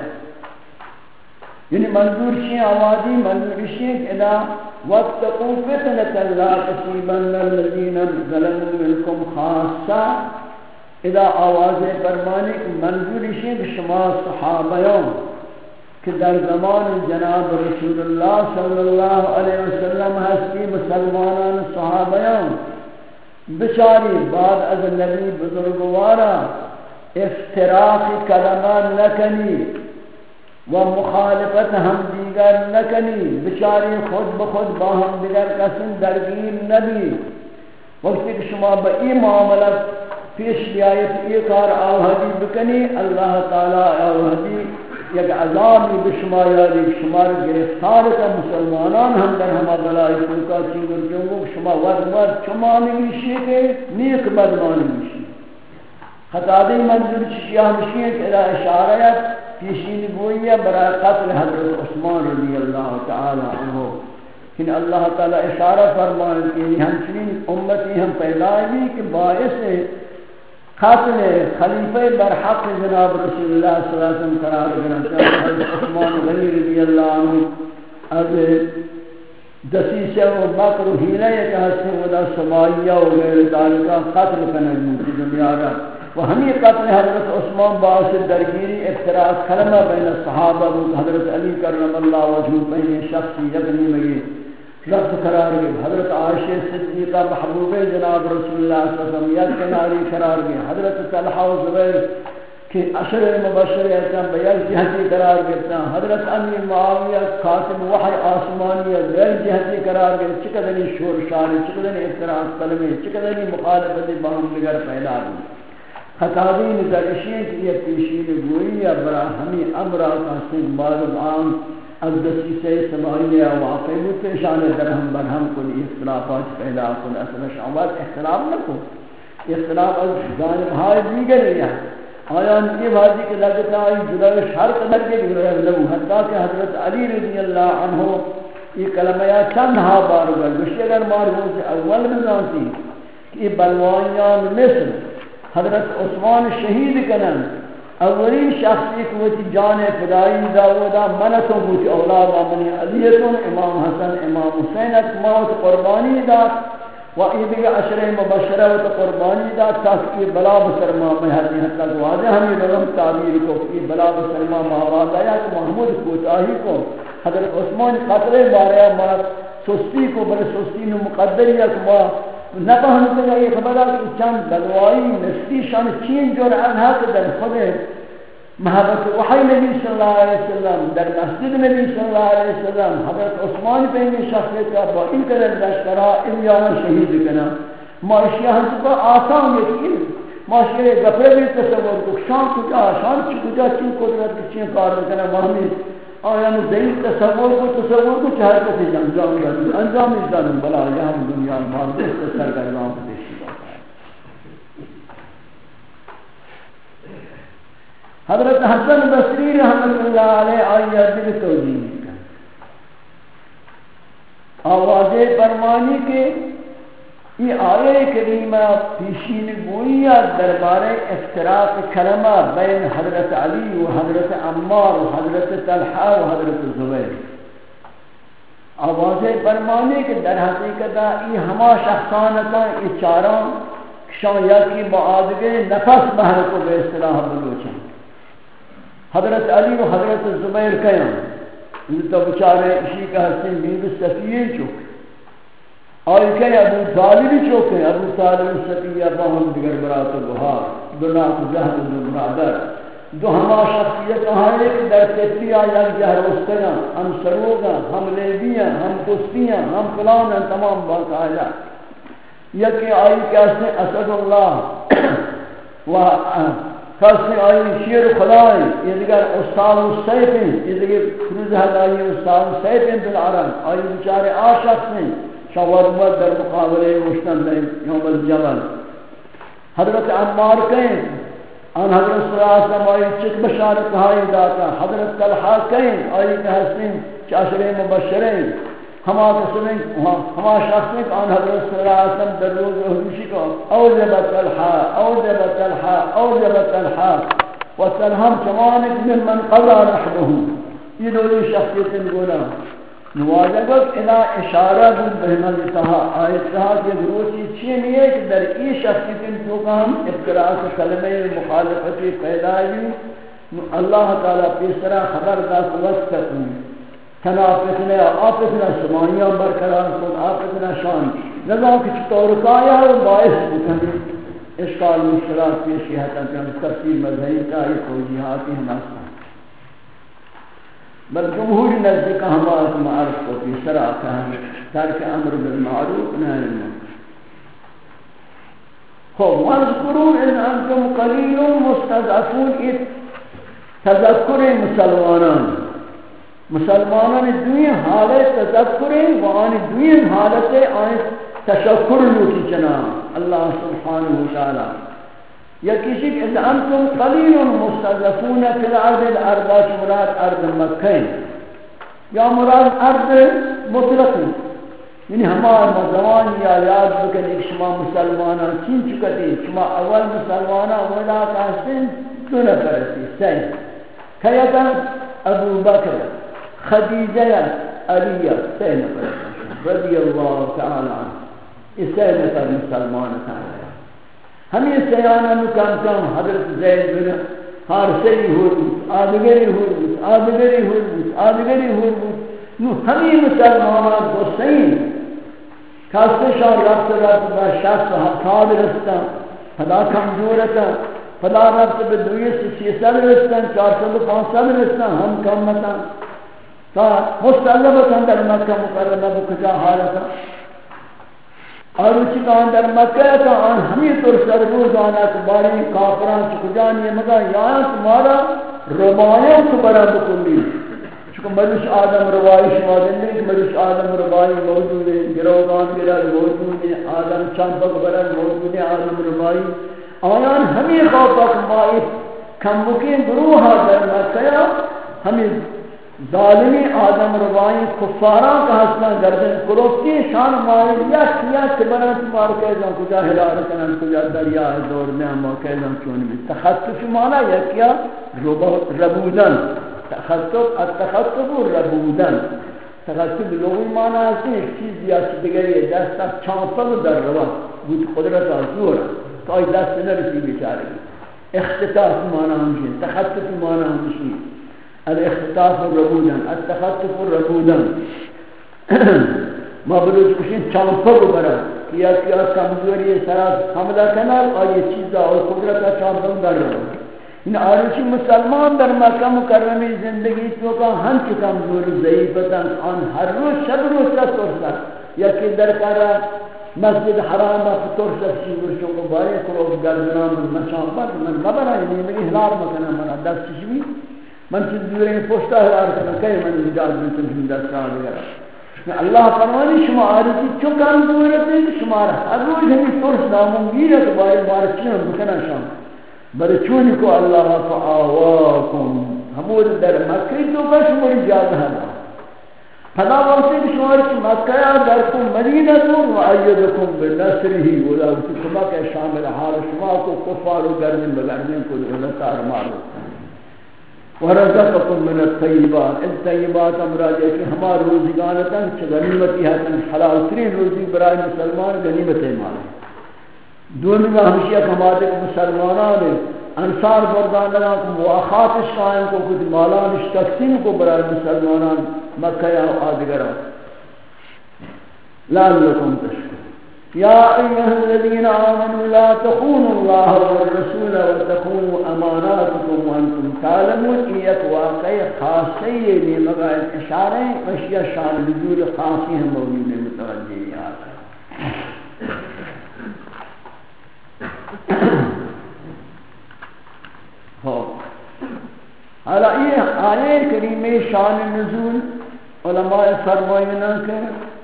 Speaker 1: یعنی منظور شیئے آوازی منظور شیئے کہ ادا وَاتَّقُوا فِتْنَةً لَا تُصِيبَنَّ الَّذِينَ ظَلَمُوا مِنْكُمْ خَاصَّةً. اذا آواز فرمانے کہ منظور شیئے شما صحابیوں کہ در زمان جناب رسول اللہ صلی اللہ علیہ وسلم ہستی مسلمانان صحابیوں بچاری بعد از نبی بزرگوارا افتراق کلمہ نکنی و مخالفت ہم دیگر نکنی بچاری خود بخود باہم دیگر قسم درگیر نبی. وقتی کہ شما با ای معاملت پیش بیایت یہ کار آوہدی بکنی اللہ تعالی آوہدی یک عذابی بشما یاری شمار گرفتار کا مسلمانان ہم در ہما بلائی فلکا چیگر جنگو شما ود ود چمانی میشی کے نیک بدمانی میشی. خطادی منظور چشیہ مشین کہ اشارت پیشین گوئی ہے برای قتل حضرت عثمان رضی اللہ تعالی عنہ. کہ اللہ تعالی اشارہ فرمائے کہ ہمچنین امتی ہم پیدائیوی کہ باعث قتل خلیفہ برحق جناب رسول اللہ صلی اللہ علیہ وسلم قرار گرنا حضرت عثمان غنی رضی اللہ عنہ از دسیسہ و مکر و حیلہ ایک حسن ودا سمائیہ و غیر تعلقہ قتل کنگی دنیا را. و ہمیں قتل حضرت عثمان باعث درگیری افتراس کلمہ بین صحابہ حضرت علی کرم اللہ وجہ بین شخصی یکنی مگی لفظ قرار گئے. حضرت عائشہ صدیقہ محبوب جناب رسول اللہ صلی اللہ علیہ وسلم یک کناری قرار گئے. حضرت طلحہ و زبیر کہ عشر مبشر ایسا بیل جہتی قرار گئے. حضرت امیر معاویہ خاتم وحی آسمانی بیل جہتی قرار گئے. چقدری شور شاری چقدری افتراس کلمے چقدری مخالفت باہم دیگر پیدا ہوئی. خطابی نظرشی کی یہ پیشین گوئی ہے برا ہمیں امرہ کا سنگ بارد عام از دسیسے سماعیہ واقعی متشان درہم برہم کل اختلافات پیدا کل اصل شعبات اختلاف نہ کو اختلاف از جانب ہائی دیگر ہے. آیا یہ بازی کے لگتا آئی جدائش ہر قدر کے گرہ لگو حتیٰ کہ حضرت علی رضی اللہ عنہ یہ کلمہ چند ہا بار گل بشی اگر مارگوں سے اول بزانتی کہ یہ بلوانیان مصر حضرت عثمان شہید کنن اولین شخصی کو تی جان فدائی داودا منتوں کو تی اولاد آمنی علیتون امام حسن امام حسینت موت قربانی داد و ایدی عشر مبشرہ و قربانی داد تاکہ یہ بلا بسرما میں حدی حتی واضح ہمیں لغم تعبیر کو یہ بلا بسرما محواد آیا کہ محمود کوتاہی کو حضرت عثمان خطرے بارے ما سستی کو بڑے سستی نے مقدریت ما نہ پہنتے ہیں. یہ خبر ہے کہ چند بلوائی نستی شان چین جو رہا کہ در خود محبت وحی نبی صلی اللہ علیہ وسلم در مسجد نبی صلی اللہ علیہ وسلم حضرت عثمان پہنی شخصیت کا با ان قدر لشکرہ امیانا شہید کنا معاشیہ ہم سکا آسان یقین ماشاء گپے بھی تصور کو شان کجا شان چی کجا چی قدرت کی کار کرنا مہمی آیا نو ضعیف تصور کو تصور کو چہر کسی انجام دادی انجام اس دادن بلا یہاں دنیا ماردست سرگرام دیشی باتا ہے حضرت حسن بصری رحمت اللہ علیہ آئی عدل توجیہ آواز فرمانی کے یہ آیے کریمہ پیشین گوئیہ دربار افتراق کلمہ بین حضرت علی و حضرت عمار و حضرت طلحہ و حضرت زبیر آواز فرمانی کے در حقیقتہ یہ ہما شخصانتا یہ چاروں شان یکی بعادگے نفس بہر کو بے اصطلاح بلوچیں حضرت علی و حضرت زبیر قیام یہ تو بچارے اسی کا حسن بیب صفیہ چوک اور کہ ابو طالب چوک ہے ابو طالب صفیہ باہم دیگر برات و بہار دو ناک جہد و برادر دو ہما شخصیت آئے کہ در صفیہ یک جہر استگاں ہم سروگاں ہم لیبیاں ہم کستیاں ہم فلاناں تمام باقاعدہ یکی آئی کہ اسد اللہ و کسی آئی شیر خدای یہ دیگر استاد السیف ہیں یہ دیگر خروز حدائی استاد السیف ہیں بالعرب آئی بچارے آشخص ہیں شاورمت در مقابلے مشتن دیں یوم الجبل حضرت عمار کہیں ان حضرت صلی اللہ علیہ وسلم آئی چک بشارت ہائی داتا حضرت طلحہ کہیں آئی کہ حسن چاشر مبشرین ہما قسمیں ہما شخص میں آن حضرت صلی اللہ علیہ وسلم در روز حدوشی کو اوجب طلحہ اوجب طلحہ اوجب طلحہ و طلحم چمانک من من قضا نحبہم یہ دولی شخصیتیں گولا نواجبت الہ اشارہ بود بہمانتہا آیتہا کہ روچی چی نہیں ہے کہ در ای شخصیتیں تو کا ہم ابتراس کلمہ مخالفتی پیدا ہے اللہ تعالیٰ پیسرا خبر دا قوت تکوں تنافتنا آفتنا سمانیاں برقرار کن آفتنا شان نظام کچھ طورکایا ہے باعث بکنی اشکال مشکلات پیشی ہے کہ ہم تفسیر مذہبی کا یہ توجیحاتی ہم آسان بل جمہوری نزدی کا ہمارت معرف کو پیسر آتا ہے ترک امر بالمعروف نہی المنکر خوب وَاذْكُرُوا إِذْ أَنْتُمْ قَلِيلٌ مُسْتَضْعَفُونَ تذکر مسلمانان مسلمانان دوی حالت تذکر وان دوی حالت آن تشکر لوٹی چنا اللہ سبحانہ وتعالی یا کسی کہ انتم قلیل مستضعفون فی الارض الارض مراد ارض مکہ یا مراد ارض مطلق یعنی ہمارا زمان یا یاد بکن ایک شما مسلمانان چین چکتی شما اول مسلمانان اولا کہستن دو نفرتی سین کہیتا ابو بکر خدیجہ علیہ سین نفرتی رضی اللہ تعالی عنہ اس سین نفر مسلمان تعالی ہمیں سیانہ مکان کام حضرت زید بن حارثی ہوئی آدگری ہوئی آدگری ہوئی آدگری ہوئی نو ہمیں مسلمان دو سین کاستے شاہ رفت رفت با شخص ہفتاد رستا پدا کمزورتا پدا رفت بدوی سے سیسل رستا چار سل پانچ سل رستا ہم کمتا تا مستلبتا در مکہ مقرمہ بکجا حالتا اور اسی کہاں در مکہ تا آن ہمیں طور سر روز آنا کباری کافران چکجانی مگا یہاں تمہارا ربایاں کبرا بکلی مجلس آدم روائی شما دنی مجلس آدم روائی موجود ہے گروگان گرد موجود ہے آدم چمپک برد موجود ہے آدم روائی آیان ہمیں خوفک مائی کمبکی گروہ در مکہ ہمیں ظالمی آدم روائی کفاران کا حسنا گردن کروکی شان مائی یا کیا کبران تمہار کہزان کجا حلارتنان کجا دریا دور میں ہم کہزان چونی بھی تخصف مانا یا کیا ربودن تخطب التخطب ربودن تخطب لغوی معنی ہے ایک چیز یا چیز دیگری ہے دست چانپل در روا بود قدرت آزور تو آئی دست نرسی بیچارے اختطاف معنی ہمشی تخطب معنی ہمشی الاختطاف ربودن التخطب ربودن ما بلوچ کشین چانپل برا کیا کیا کمزوری سراز حملہ کنال آئی چیز اور قدرت چانپل در روا ان آرشی مسلمان در مکہ مکرمی زندگی تو کا ہم کی کمزور ضعیفتاں آن ہر روز شب روز کا سرسا یا کہ در قرار مسجد حرام فتور شخصی ورشوں کو بارے کرو گردنا من مچان پر من مبرا یعنی میری حلال مکنا من دست شوی من چیز دورے پوشتا حلال کرنا کئی من اجاز میں تمہیں دست آگیا اللہ فرمانی شما آرزی چکم دورت ہے شما ہر روز ہمیں ترس نامونگیر ہے تو بارے مارچیاں بکنا شام بلے چونی کو اللہ فآواکم ہمود در مکہ تو کا شماری جاز ہے فلا وقتی کہ شماری کی مکہ در کو مدینہ تو وعیدکم بنصرہی ولا وقتی کما کہ شامل حال شما کو کفار و گرمین بگرمین کو دولتا ارمالو ورزقکم من الطیبات ان طیبات امراض ہے کہ ہمارا روزگانتا غنیمتی ہے حلال ترین روزی برای مسلمان غنیمت مال ہے دومی میں ہمشیہ کماتے کہ مسلمانان انصار بردانہ کو مواخاتش قائم کو کچھ مالانش تقسیم کو برای مسلمانان مکہ یا آدگرہ لعلکم تشکر یا ایہا الذین آمنوا لا تخونوا اللہ والرسول وتخونوا اماناتکم وانتم تعلمون ایک واقعی خاصی یہ مقاعد اشارے مشیہ شان بزور خاصی ہم موجود متوجہ یاد ہے حالا یہ آیے کریمہ شان نزول علماء فرمائینا کہ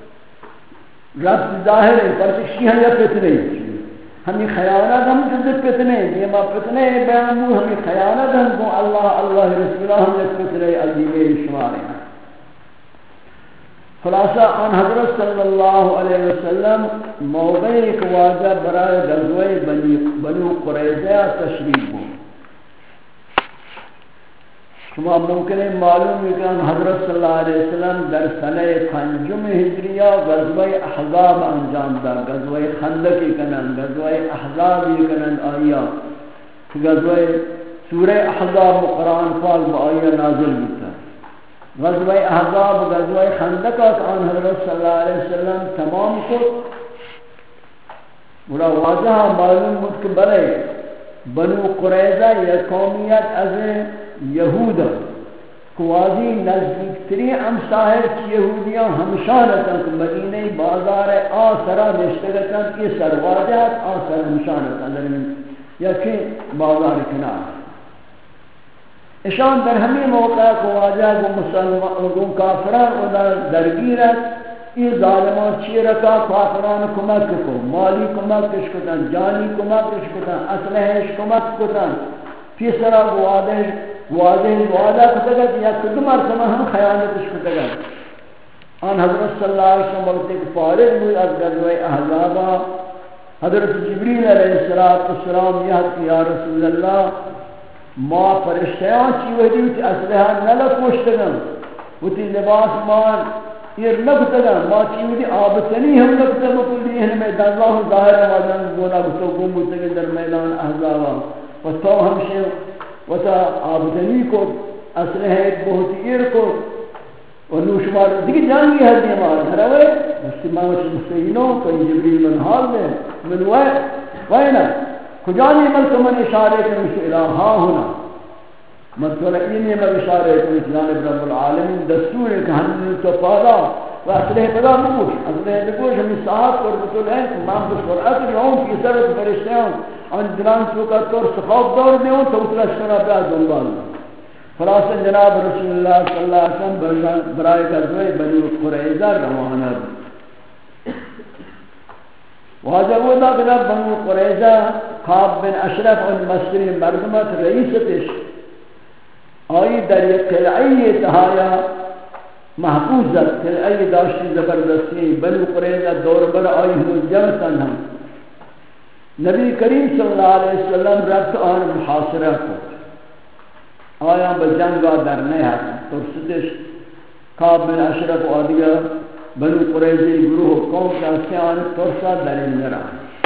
Speaker 1: رب ظاہر ہے پر شیعہ یا فتنے ہمیں خیانت ہم جد فتنے دیما فتنے بیامور ہمیں خیانت ہم کو اللہ اللہ رسولہ ہم جد فتنے عظیم شمار ہیں خلاصہ ان حضرت صلی اللہ علیہ وسلم موقع ایک واضح برائے غزوہ بنو قریظہ تشریف ہو شما ممکن ہے معلوم ہے کہ حضرت صلی اللہ علیہ وسلم در سنہ پنجم ہجریہ غزوہ احزاب انجام دا غزوہ خندق کنن غزوہ احزاب کنن آیا غزوہ سورہ احزاب قرآن پاک با آیا نازل ہوتا غزوہ احزاب غزوہ خندق آن حضرت صلی اللہ علیہ وسلم تمام کو بڑا واضح معلوم متقبلے بنو قریظہ یا قومیت از یہود کوازی نزدیکتری امساہر کی یہودیاں ہمشانتاں کہ مدینہ بازار آسرہ نشتگتاں کی سرواجات آسر ہمشانتاں درمین یکی بازار کنار اشان در ہمیں موقع کو واجہ کو مسلمان کو کافران درگیرت یہ ظالمان چی رکا کافران کمک کو مالی کمک کشکتاں جانی کمک کشکتاں اسلحش کمک کتاں تیسرا واضح واضح وعدہ کتگا یا کدو مرتبہ ہم خیانتش کتگا آن حضرت صلی اللہ علیہ وسلم وقت ایک فارغ ہوئی از غزوہ احزابہ حضرت جبریل علیہ السلام یہاں کہ یا رسول اللہ ما فرشتیان چی وحدی ہوتی اسلحہ نلہ پوشتگا ہوتی لباس مان یہ نکتگا ما چی وحدی آبتنی ہم نکتگا کلی ہنمیں دنگاہ ظاہر آمدن گونا گفتو گم بودتگا در میدان احزابہ و تو ہمشہ و تا آبدنی کو اسلحہ ایک بہت ایر کو و نوشمار دیکھ جانگی ہے دیمار دھروے مستماوچ مستعینوں تو جبریل من حال دے من وائے وائنا کجانی ملک من اشارے کے مجھے الہا ہونا مطلب اینی من اشارے کے مجھے جانب رب العالمین دستور ہے کہ ہم تو پادا و اسلحہ پدا بگوش اسلحہ بگوش ہمیں صاحب پر رسول ہے کہ مام بسرعت رہوں کی سرت فرشتے ہوں ان جنان چوکا طور سخوف دور میں ہوں تو اتنا شکرہ پہ دنبال خلاصا جناب رسول اللہ صلی اللہ علیہ وسلم برائے غزوہ بنو قریظہ روانہ واجب ہوتا کہ بنو قریظہ خواب بن اشرف المصری مردمت رئیستش آئی در یک قلعی تہایا محفوظت قلعی داشتی زبردستی بنو قریظہ دور بر آئی مجمتن ہم نبی کریم صلی اللہ علیہ وسلم رفت آن محاصرہ کو آیا بجنگا در نیت ترسدش خواب بن اشرف و آدیا بنو قریظی گروہ قوم کا سیان ترسا در نرا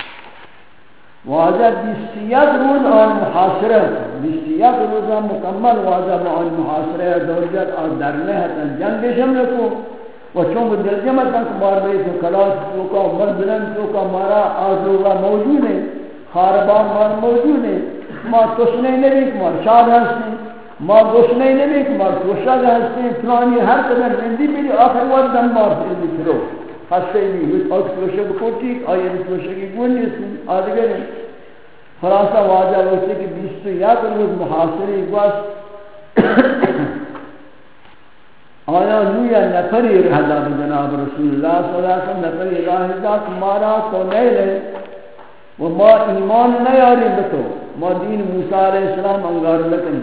Speaker 1: واجہ بیستیت روز آن محاصرہ بیستیت روز آن مکمل واجہ آن محاصرہ دولجت آن در نیت جنگ شمل کو و چون دلجمت تک مار رہے تو کلاس چوکا مر بلند چوکا مارا آزوگا موجود ہے خاربان مار موجود ہے ما تسنے نبی کمار شاد ہستے ما گوشنے نبی کمار توشاد ہستے فلانی ہر قدر رندی میری آخر وقت دن مار رندی پھرو خاصے نہیں وہ اکس لوشے بکوٹی آئے لوشے کی گون نیست آدھگر خلاصہ واجہ وقتی کہ بیس یک روز محاصری گوشت آیا نویا نفری رہدا بجناب رسول اللہ صلی اللہ علیہ وسلم نفری رہدا کمارا تو نہیں لے و ما ایمان نیاری بتو ما دین موسیٰ علیہ السلام انگار لکنی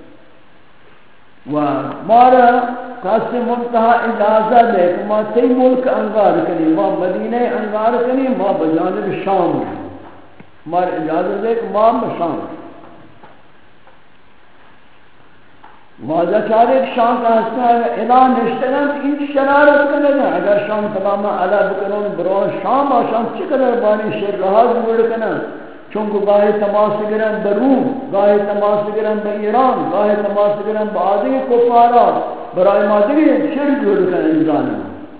Speaker 1: و مارا قاسم منتہا اجازہ دے کہ ما تی ملک انگار کنی ما مدینہ انگار کنی ما بجانب شام مار اجازہ دے کہ ما بشام واجہ چارے شام کا حصہ اعلان نشتنن این شرارت کنن اگر شام تمام علا بکنون برون شام آشام چقدر بانی شر رہا جوڑ کنن چونکہ گاہی تماس گرن بروم گاہی تماس گرن با ایران گاہی تماس گرن با آدھی کفارات برای مادری شر جوڑ کنن انسان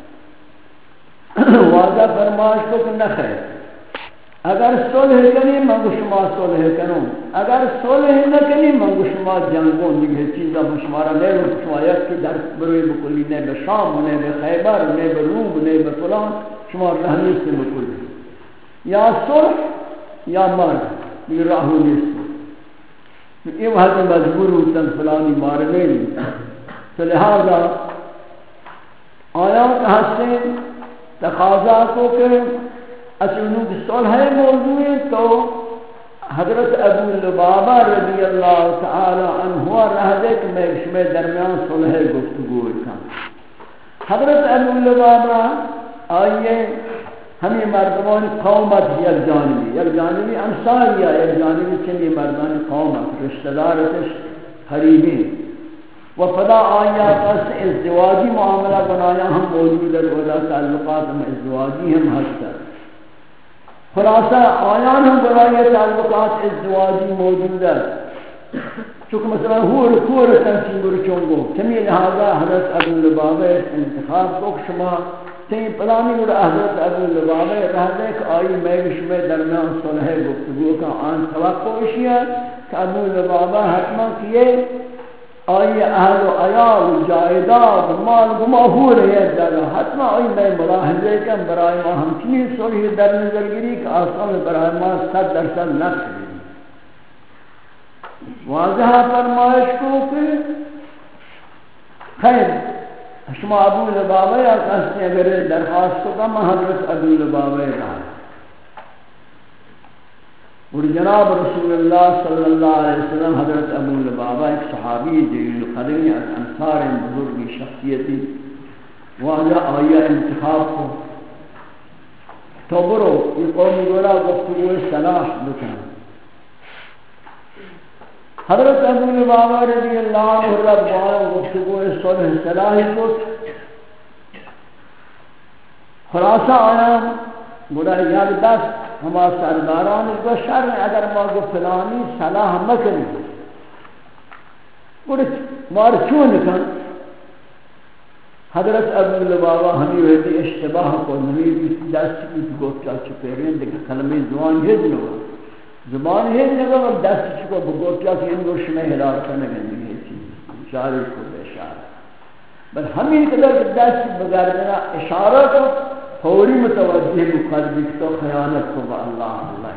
Speaker 1: واجہ فرماش کو کہ نخیر اگر صلح کنی منگو شما صلح کنون اگر صلح نکنی منگو شما جنگون دیگه چیزا شمارا نہیں رو شما یک کی در بروی بکلی نہیں به شام نہیں به خیبر نہیں به روم نہیں به فلان شما رہنی سے بکلی یا صلح یا مرد یہ راہو نیست یہ وقت مجبور ہوتا فلانی مارنے تو لہذا آیات حسین تقاضا کو کہ اچھنو کی صلح موضوع ہے تو حضرت ابو لبابہ رضی اللہ تعالی عنہ رہدے کہ میں شمی درمیان صلح گفتگو تھا حضرت ابو لبابہ آئیے ہمیں مردمان قومت یک جانبی یک جانبی انصاریہ یک جانبی چنی مردمان قومت رشتہ دارتش قریبی و فدا آیا قصد ازدواجی معاملہ بنایا ہم موجود ہے ولا تعلقات میں ازدواجی ہم ہستر خلاصہ آیان ہم برای تعلقات ازدواجی موجود ہے چونکہ مثلا ہور کور تنسیم برچونگو کمی لہذا حضرت ابو لبابہ انتخاب کو شما تین پلانی گوڑا حضرت ابو لبابہ رہتے کہ آئی میں شما درمیان صلح گفتگو کا آن توقع اشیاء کہ ابو لبابہ حتما کیے آئی اہل و عیال و جائداد و مال گماہور ہے در حتما آئی میں ملاحظے کم برای ما ہمچنی صلح در نظر گری کہ آسان برای ما صد درصد نفس گری واضح فرمائش کو کہ خیر شما ابو لبابہ یا کہتے ہیں اگر درخواست کو کم حضرت ابو لبابہ رہا اور جناب رسول اللہ صلی اللہ علیہ وسلم حضرت ابو لبابہ ایک صحابی جلیل قدری از انصار بزرگی شخصیتی واجہ آیا انتخاب کو تو برو یہ قومی گولا گفتگو صلاح بکن حضرت ابو لبابہ رضی اللہ عنہ رب وعلا گفتگو صلح صلاحی کو خلاصہ آیا گولا یک دست ہما سرداران کو شر اگر ما کو فلانی صلاح مکنی گوڑا مار چون کن حضرت ابو لبابہ ہمیں ویدی اشتباہ کو نمی بیتی دست کی گوشتا چپیرین دیکھ کلمی زبان ہج نگا زبان ہج نگا اور دست چکو بگوشتا کہ ان گوش میں حلال کنگن دیگه چیز اشارہ کو بے اشارہ بل ہمیں قدر دست بگردنا اشارہ کو فوری متوجہ مقلبی تو خیانت کو با اللہ اللہ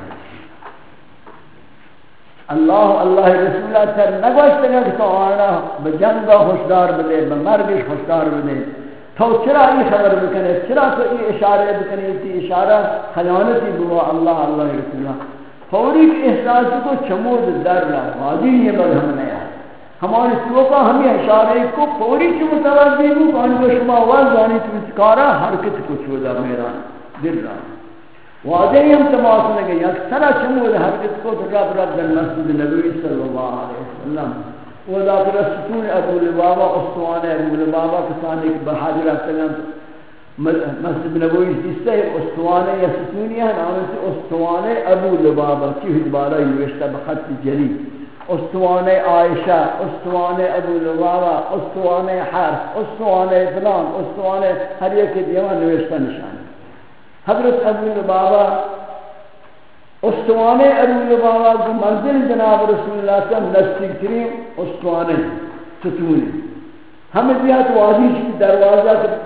Speaker 1: اللہ اللہ رسول اللہ تر نگوشتے گا کہ تو آنا بجنگا خوشدار بدے بمرگش خوشدار بدے تو چرا ای خبر بکنے چرا تو ای اشارہ بکنے تی اشارہ خیانتی بوا اللہ اللہ رسول اللہ فوری کے احساس کو چمود در رہا واضح یہ مرحم نیا ہماری سوکا ہمیں اشارے کو پوری کی متوجہ ہوں کہ انگو شما وزانی تمسکارا حرکت کو چھوڑا میرا دل رہا واضح ہم تماس لگے یک سرا چمود حرکت کو رب رب در مسجد نبوی صلی اللہ علیہ وسلم وہ ذاکر ستون ابو لبابا استوان ابو لبابا کسانی کے بحاجر افتگان مسجد نبوی جسے استوان یا ستونی ہے نام سے استوان ابو لبابا چیز بارا یوشتا بخط جلی استوان عائشہ استوان ابو لبابہ استوان حرف استوان فلان استوان ہر ایک دیوان نوشتہ نشان حضرت ابو لبابہ استوان ابو لبابہ کو منزل جناب رسول اللہ صلی اللہ علیہ وسلم نزدیک ترین استوان ستون ہمیں دیات واضح کی دروازہ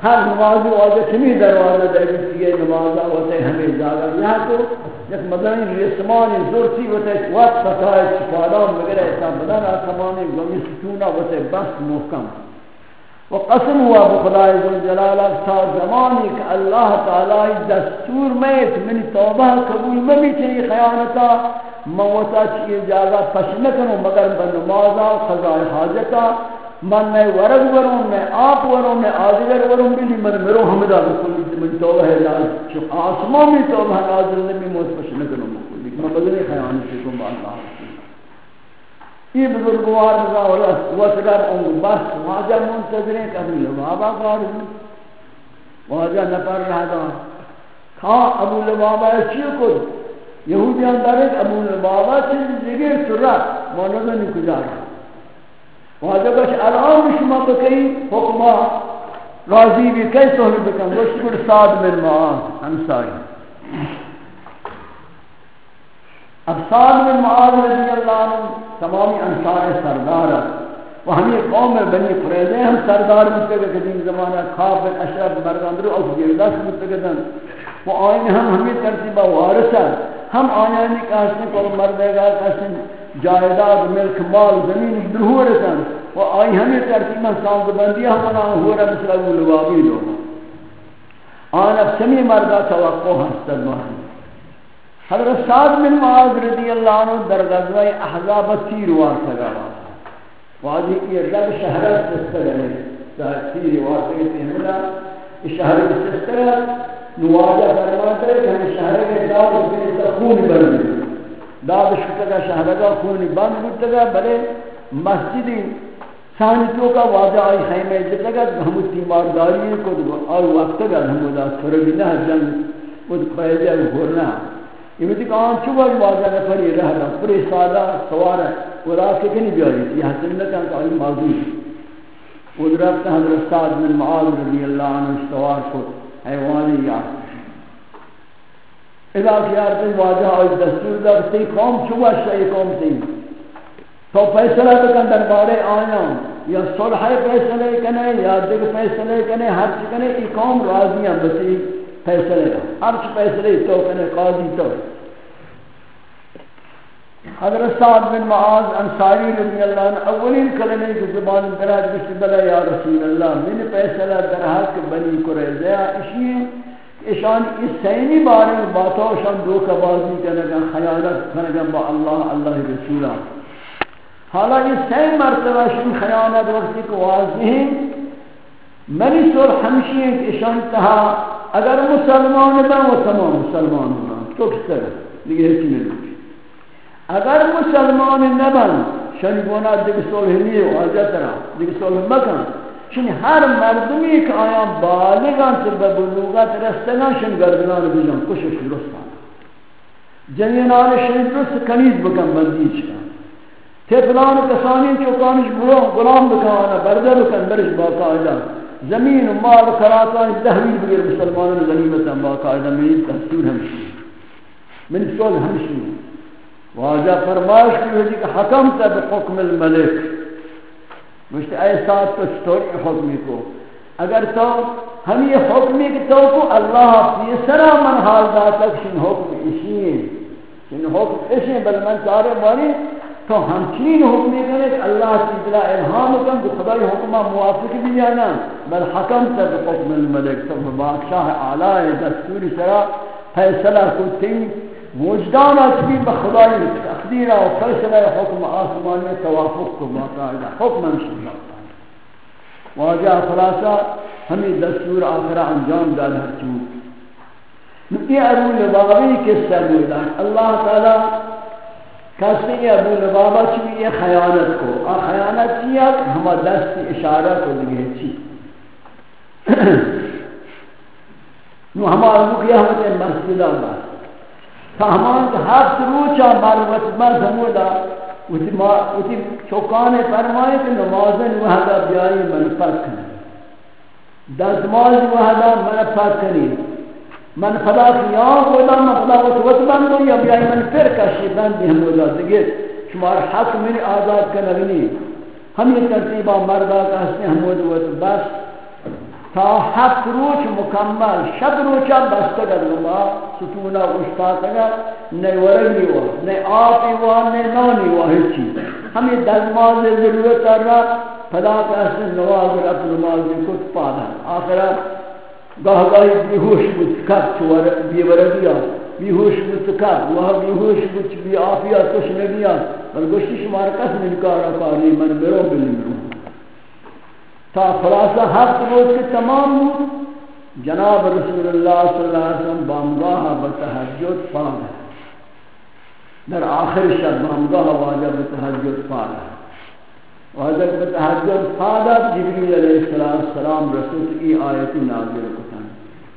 Speaker 1: ہر نماز واجہ چمی دروازہ دے گی یہ نمازہ ہوتے ہمیں جاگا یہاں تو یک مدنی رسمانی زورتی ہوتے وقت فتائے چپادان وغیرہ ایسا بدن آسمانی گمی ستونہ ہوتے بس محکم و قسم ہوا بخدای ذوالجلالہ تا زمانی کہ اللہ تعالی دستور میں من توبہ قبول میں چلی خیانتا موتا چیئے جاگا پشنکنو مگر بنمازا قضاء حاجتا من میں ورگ وروں میں آپ وروں میں آدگر وروں بلی من مرو حمدہ بکلی من توبہ نازل چو آسمان میں توبہ نازل نبی موت پشنکنو بکلی من بدنی خیانتی کم با اللہ یہ بزرگوار رضا وصگر انگو بس واجہ منتظریں کبھی لبابا کار ہوں واجہ نپر رہ دا کھا ابو لبابا چیئے کد یہودیان دارت ابو لبابا چیز جگہ سرہ مونزہ نہیں کجا رہا واجہ کچھ الان شما بکئی حکمہ راضی بھی کئی سہلی بکن وشکر سعد بن معاذ انصاری اب سعد بن معاذ رضی اللہ عنہ تمامی انصار سردار وہ ہمیں قوم بنی قریظہ ہم سردار مستقل قدیم زمانہ خواب بن اشرف مرگاندر اور جردس مستقل وہ آئین ہم ہمیں ترتیبہ وارثہ ہم آیانی کہتے ہیں کہ مردے گا کہتے ہیں جائداد ملک مال زمین درہور کن و آئی ہمیں ترتیبہ سانگ بندی ہمنا ہورا مثل ابو لبابی لوگ آن اب سمی مردہ توقع ہستد مہم حضرت سعد بن معاذ رضی اللہ عنہ در غزوہ احزاب تیر وار سگا واضح کی رب شہرت سستر ہے تیر وار سگا تیمنا شہر سستر ہے نواجہ فرماتا ہے کہ ہمیں شہر کے داد بن خون بند داد شکتا شہر کا خون بند بودتا بلے مسجدی سانچوں کا واضح آئی خیمہ جتا گا ہم تیمارداری کو اور وقت گا ہم دا سرگی نہ جنگ وہ قیدہ گھورنا یہ مجھے کہاں چوبا واضح نفری رہ رہا پوری سادہ سوار ہے وہ راستے کے نہیں بیاری تھی یہاں سنتا کہ آئی موضوع وہ درفت حضرت سعد بن معاذ رضی اللہ عنہ سوار کو حیوانی یاد اذا کیارتی واضح آئی دستور دا تی قوم چوبا شئی قوم تی تو فیصلہ بکن دربارے آیا یا صلح فیصلے کنے یا دیکھ فیصلے کنے ہر چکنے ای قوم راضیاں بسی فیصلے ہر چی فیصلے تو کنے قاضی تو حضرت سعد بن معاذ انصاری رضی اللہ عنہ اولین کلمے کی زبان دراج بشت بلا یا رسول اللہ من فیصلہ در حق بنی قریظہ اشیئے اشان اس سینی بارے باتوں شان دو کبازی کنگا خیانت کنگا با اللہ اللہ رسولہ حالا یہ سین مرتبہ شن خیانت وقتی کو واضح ہیں منی سور ہمشی ہیں کہ اشان تہا اگر مسلمان دا وہ تمام مسلمان دا تو کس طرح دیگه ہیچی نہیں اگر مسلمان نبن شن گونا دیگه صلح نہیں واجہ ترہ دیگه صلح مکن شن ہر مردمی کہ آیا بالغان سے ببلوغات رستگان شن گردنان بجان کشش رستان جنینان شن درست کنیز بکن بندی چکن تفلان کسانی چوکانش غلام بکانا بردر بکن برش باقاعدہ زمین و مال کراتان دہویل بگیر مسلمان غنیمتا باقاعدہ من دستور ہمشی من سول ہمشی واجہ فرمائش کی ہوئی کہ حکمتا بحکم الملک مجھتے اے ساتھ تو چطوری حکمی کو اگر تو ہم یہ حکمی کی تو کو اللہ پیسرا من حال داتا شن حکم اشین شن حکم اشین بل من سارے ماری تو ہم چین حکمی کریں کہ اللہ کی اطلاع الہام کن کہ خدای حکمہ موافق بھی جانا بل حکم تر حکم الملک سب بادشاہ اعلی دستوری سرا فیصلہ کتی وجدان اچھی بخدای تقدیرہ و فیصلہ حکم آسمان میں توافق کو باقاعدہ حکم انشاء واجہ خلاصہ ہمیں دستور آخرہ انجام دال ہر چون یہ ابو لبابی کس سے بودان اللہ تعالی کہتے ہیں ابو لبابا چلی یہ خیانت کو آ خیانت کیا ہم دست اشارہ کو لگے چی نو ہمارا مکیہ ہوتے ہیں مسجد اللہ تا ہمان کہ ہفت روچا مروت مرد ہمودا اسی چوکانے فرمائے کہ نمازن وحدہ بیائی من پک کریں دزماز وحدہ من پک کریں من خدا کی آن خدا من خدا وطوط بندو یا بیائی من پھر کشی بندی ہم ہودا دیگه شمار حق من آزاد کنگنی ہم یہ ترتیبہ مردہ کہتے ہیں ہم ہودا بس تا ہفت روچ مکمل شب روچا بسته در نما ستونا اشتاق اگر نئے ورگی ہوا نئے آپی ہوا نئے نانی ہوا ہچی ہمیں دزماز ضرورت رہا پدا کا اصل نواز رب نمازی کت پادا آخرہ گاہ گاہی بیہوش متکب چوار بیورگیا بیہوش متکب وہ بیہوش متکب بی آفیا کچھ نبیا بل گوشتی شمار کس منکارا کاری من برو بلی مرو تا خلاصہ ہفت روز کے تمام جناب رسول اللہ صلی اللہ علیہ وسلم بامگاہ بتحجد پادا در آخر شب بامگاہ واجہ بتحجد پادا واجہ بتحجد پادا جبریل علیہ السلام رسول کی آیت نازل کتن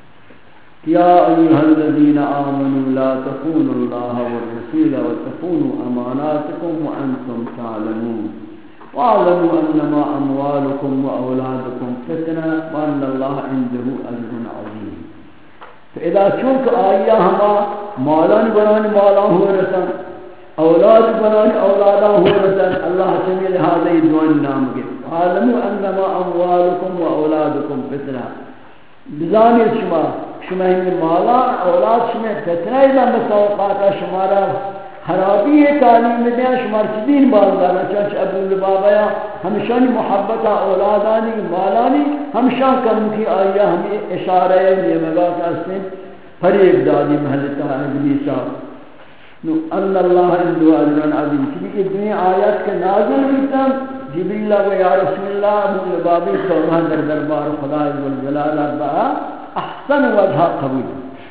Speaker 1: یا ایها الذین آمنوا لا تخونوا اللہ والرسول وتخونوا اماناتکم وانتم تعلمون واعلموا انما اموالكم واولادكم فتنه وان الله عنده اجر عظيم فاذا چونک آیا ہما مالان بنان مالان ہو رسن اولاد بنان اولادان ہو رسن اللہ سمیل هذا دوان نام کے واعلموا انما اموالكم واولادكم فتنه بزانی شما شما ہمیں مالان اولاد شما فتنہ اذا مساوقات شمارا خرابی ہے تعلیم دیں شمار دین بالدارا چاچ ابو لبابایا ہمشانی محبت اولادانی مالانی ہمشان کم کی آیا ہمیں اشارہ نیمگا کاستے فریق دادی محلتا ابلیسا نو ان اللہ اندو عزران عظیم چلی دنیا آیات کے نازل ہوتا جبریل و یا رسول اللہ ابو لبابی صورہ در دربار خدا عزوالجلال اربعہ احسن وجہ قبول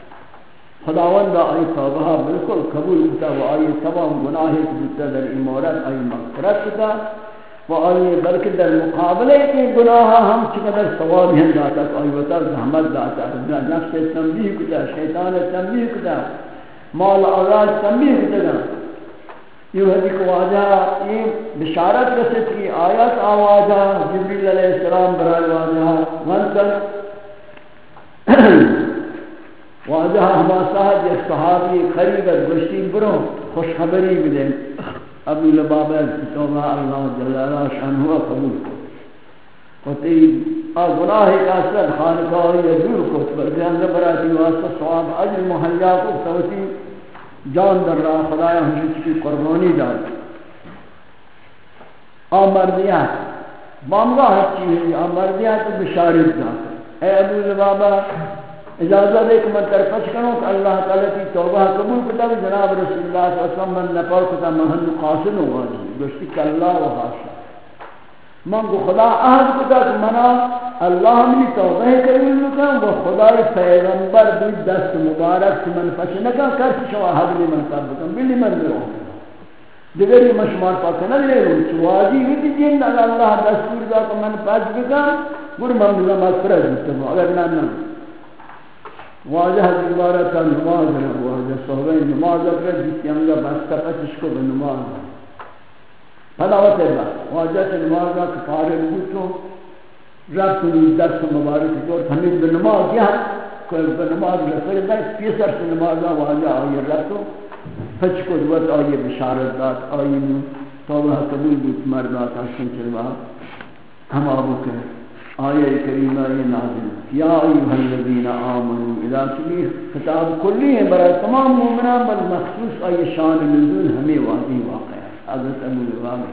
Speaker 1: خداوند آئی توبہ بالکل قبول ہوتا و آئی تمام گناہی کبتا در امورت آئی مغفرت ہوتا و آئی بلکہ در مقابلے کے گناہ ہم چقدر ثواب ہیں داتا کہ آئی وطا زحمت داتا نفس تنبیہ کتا شیطان تنبیہ کتا مال اولاد تنبیہ کتا یہ حدیث کو واجہ یہ بشارت رسد کی آیت آواجہ جبریل علیہ السلام برای واجہ منتر واجہ ہما صاحب ایک صحابی قریبت گوشتی برو خوشخبری بدیں ابو لبابہ توبہ اللہ جلالہ شانہو قبول کو تی گناہ کا اثر خانقاہی دور کو بلکہ اندر براتی واسطہ صحاب عجل محلیہ کو توتی جان در رہا خدایہ ہمیں کی قربانی دار آمردیات بامگاہ چیز آمردیات بشارت دار اے ابو لبابہ اجازت ہے کہ میں ترفش کروں کہ اللہ تعالیٰ کی توبہ قبول کرتا ہے جناب رسول اللہ صلی اللہ علیہ وسلم من نپاو کتا محن قاسم ہوا جی گوشتی کہ اللہ و حاشا من کو خدا عہد کتا کہ منا اللہ منی توبہ قبول لکن و خدا پیغمبر بھی دست مبارک سے من فش نکا کرسی شما حد لی من تب بکن بلی من بھی ہوں دیگری مشمار پاکنا لے رہوں چواجی ہوتی جن اللہ دستور دا کہ من پاک بکن گر من بلا مغفرت بکن اگر نا نا واجہ دیوارہ کا نماز ہے واجہ صحبہ نماز اگر جس یانگا بستا پچش کو بنماز ہے پدا ہوتے گا واجہ سے نماز کا کفارے بوتو رب تو درس مبارک جو ہمیں بنماز کیا کوئی بنماز رسول ہے پیسر سے نماز واجہ آئی رب تو پچ کو دوت آئی بشارت دات آئی توبہ قبول بوت مردات آشن چلوا ہم آبو کے آیہ کریمہ یہ نازل یا ایوہ الذین آمنوا اذا چلی خطاب کلی ہے برای تمام مومنان بل مخصوص آیہ شان نزول ہمیں واضح واقع ہے حضرت ابو لبابہ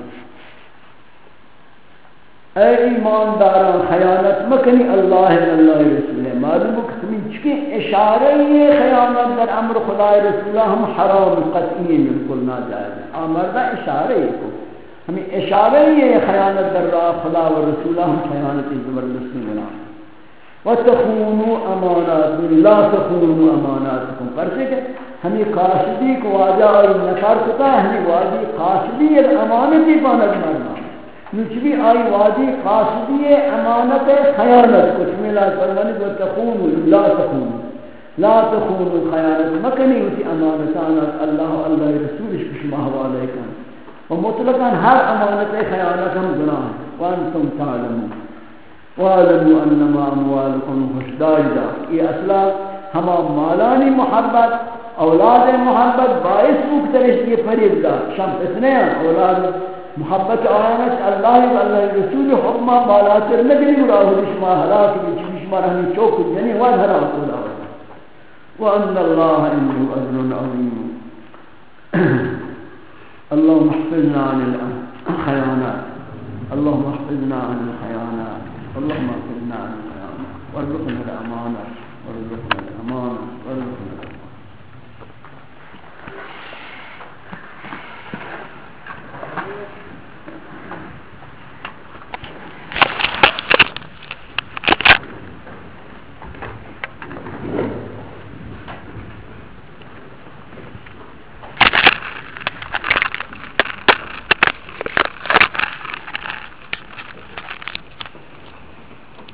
Speaker 1: اے ایمانداران خیانت مکنی اللہ اللہ رسول ہے معلوم کہ تمہیں چکی اشارہ یہ خیانت در امر خدا رسول ہم حرام قطعی بالکل ناجائز ہے آمردہ اشارہ یہ کو ہمیں اشارہ یہ خیانت در راہ خدا و رسولہ ہم خیانت زبردستی بنا وَتَخُونُوا أَمَانَاتُ لَا تَخُونُوا أَمَانَاتُكُمْ پرچہ کہ ہمیں قاصدی کو واجہ اور نکار کتا ہے ہمیں واجی قاصدی امانتی پاند مرنا نچبی آئی واجی قاصدی امانت خیانت کچھ ملا فرمانی وَتَخُونُوا لَا تَخُونُوا لَا تَخُونُوا خیانت مکنی ہوتی امانتانا اللہ اللہ رسولش کشمہ حوالے کن و مطلقاً ہر امانت خیانت ہم گناہ ہیں وانتم تعلمون وعلموا انما اموالکم خوشداریدہ یہ اصلا ہما مالانی محبت اولاد محبت باعث مختلف یہ فریب دا شم اتنے ہیں اولاد محبت آیانت اللہ و اللہ رسول حکمہ بالاتر نگلی مراہو بشما حلاک بچ شمار ہمیں چوک جنی وادھرا خدا ہوتا وَأَنَّ اللَّهَ إِنَّهُ أَجْرٌ عَظِيمٌ اللهم احفظنا عن الخيانات اللهم احفظنا عن الخيانات اللهم احفظنا عن الخيانات وارزقنا الأمانة وارزقنا الأمانة وارزقنا الأمانة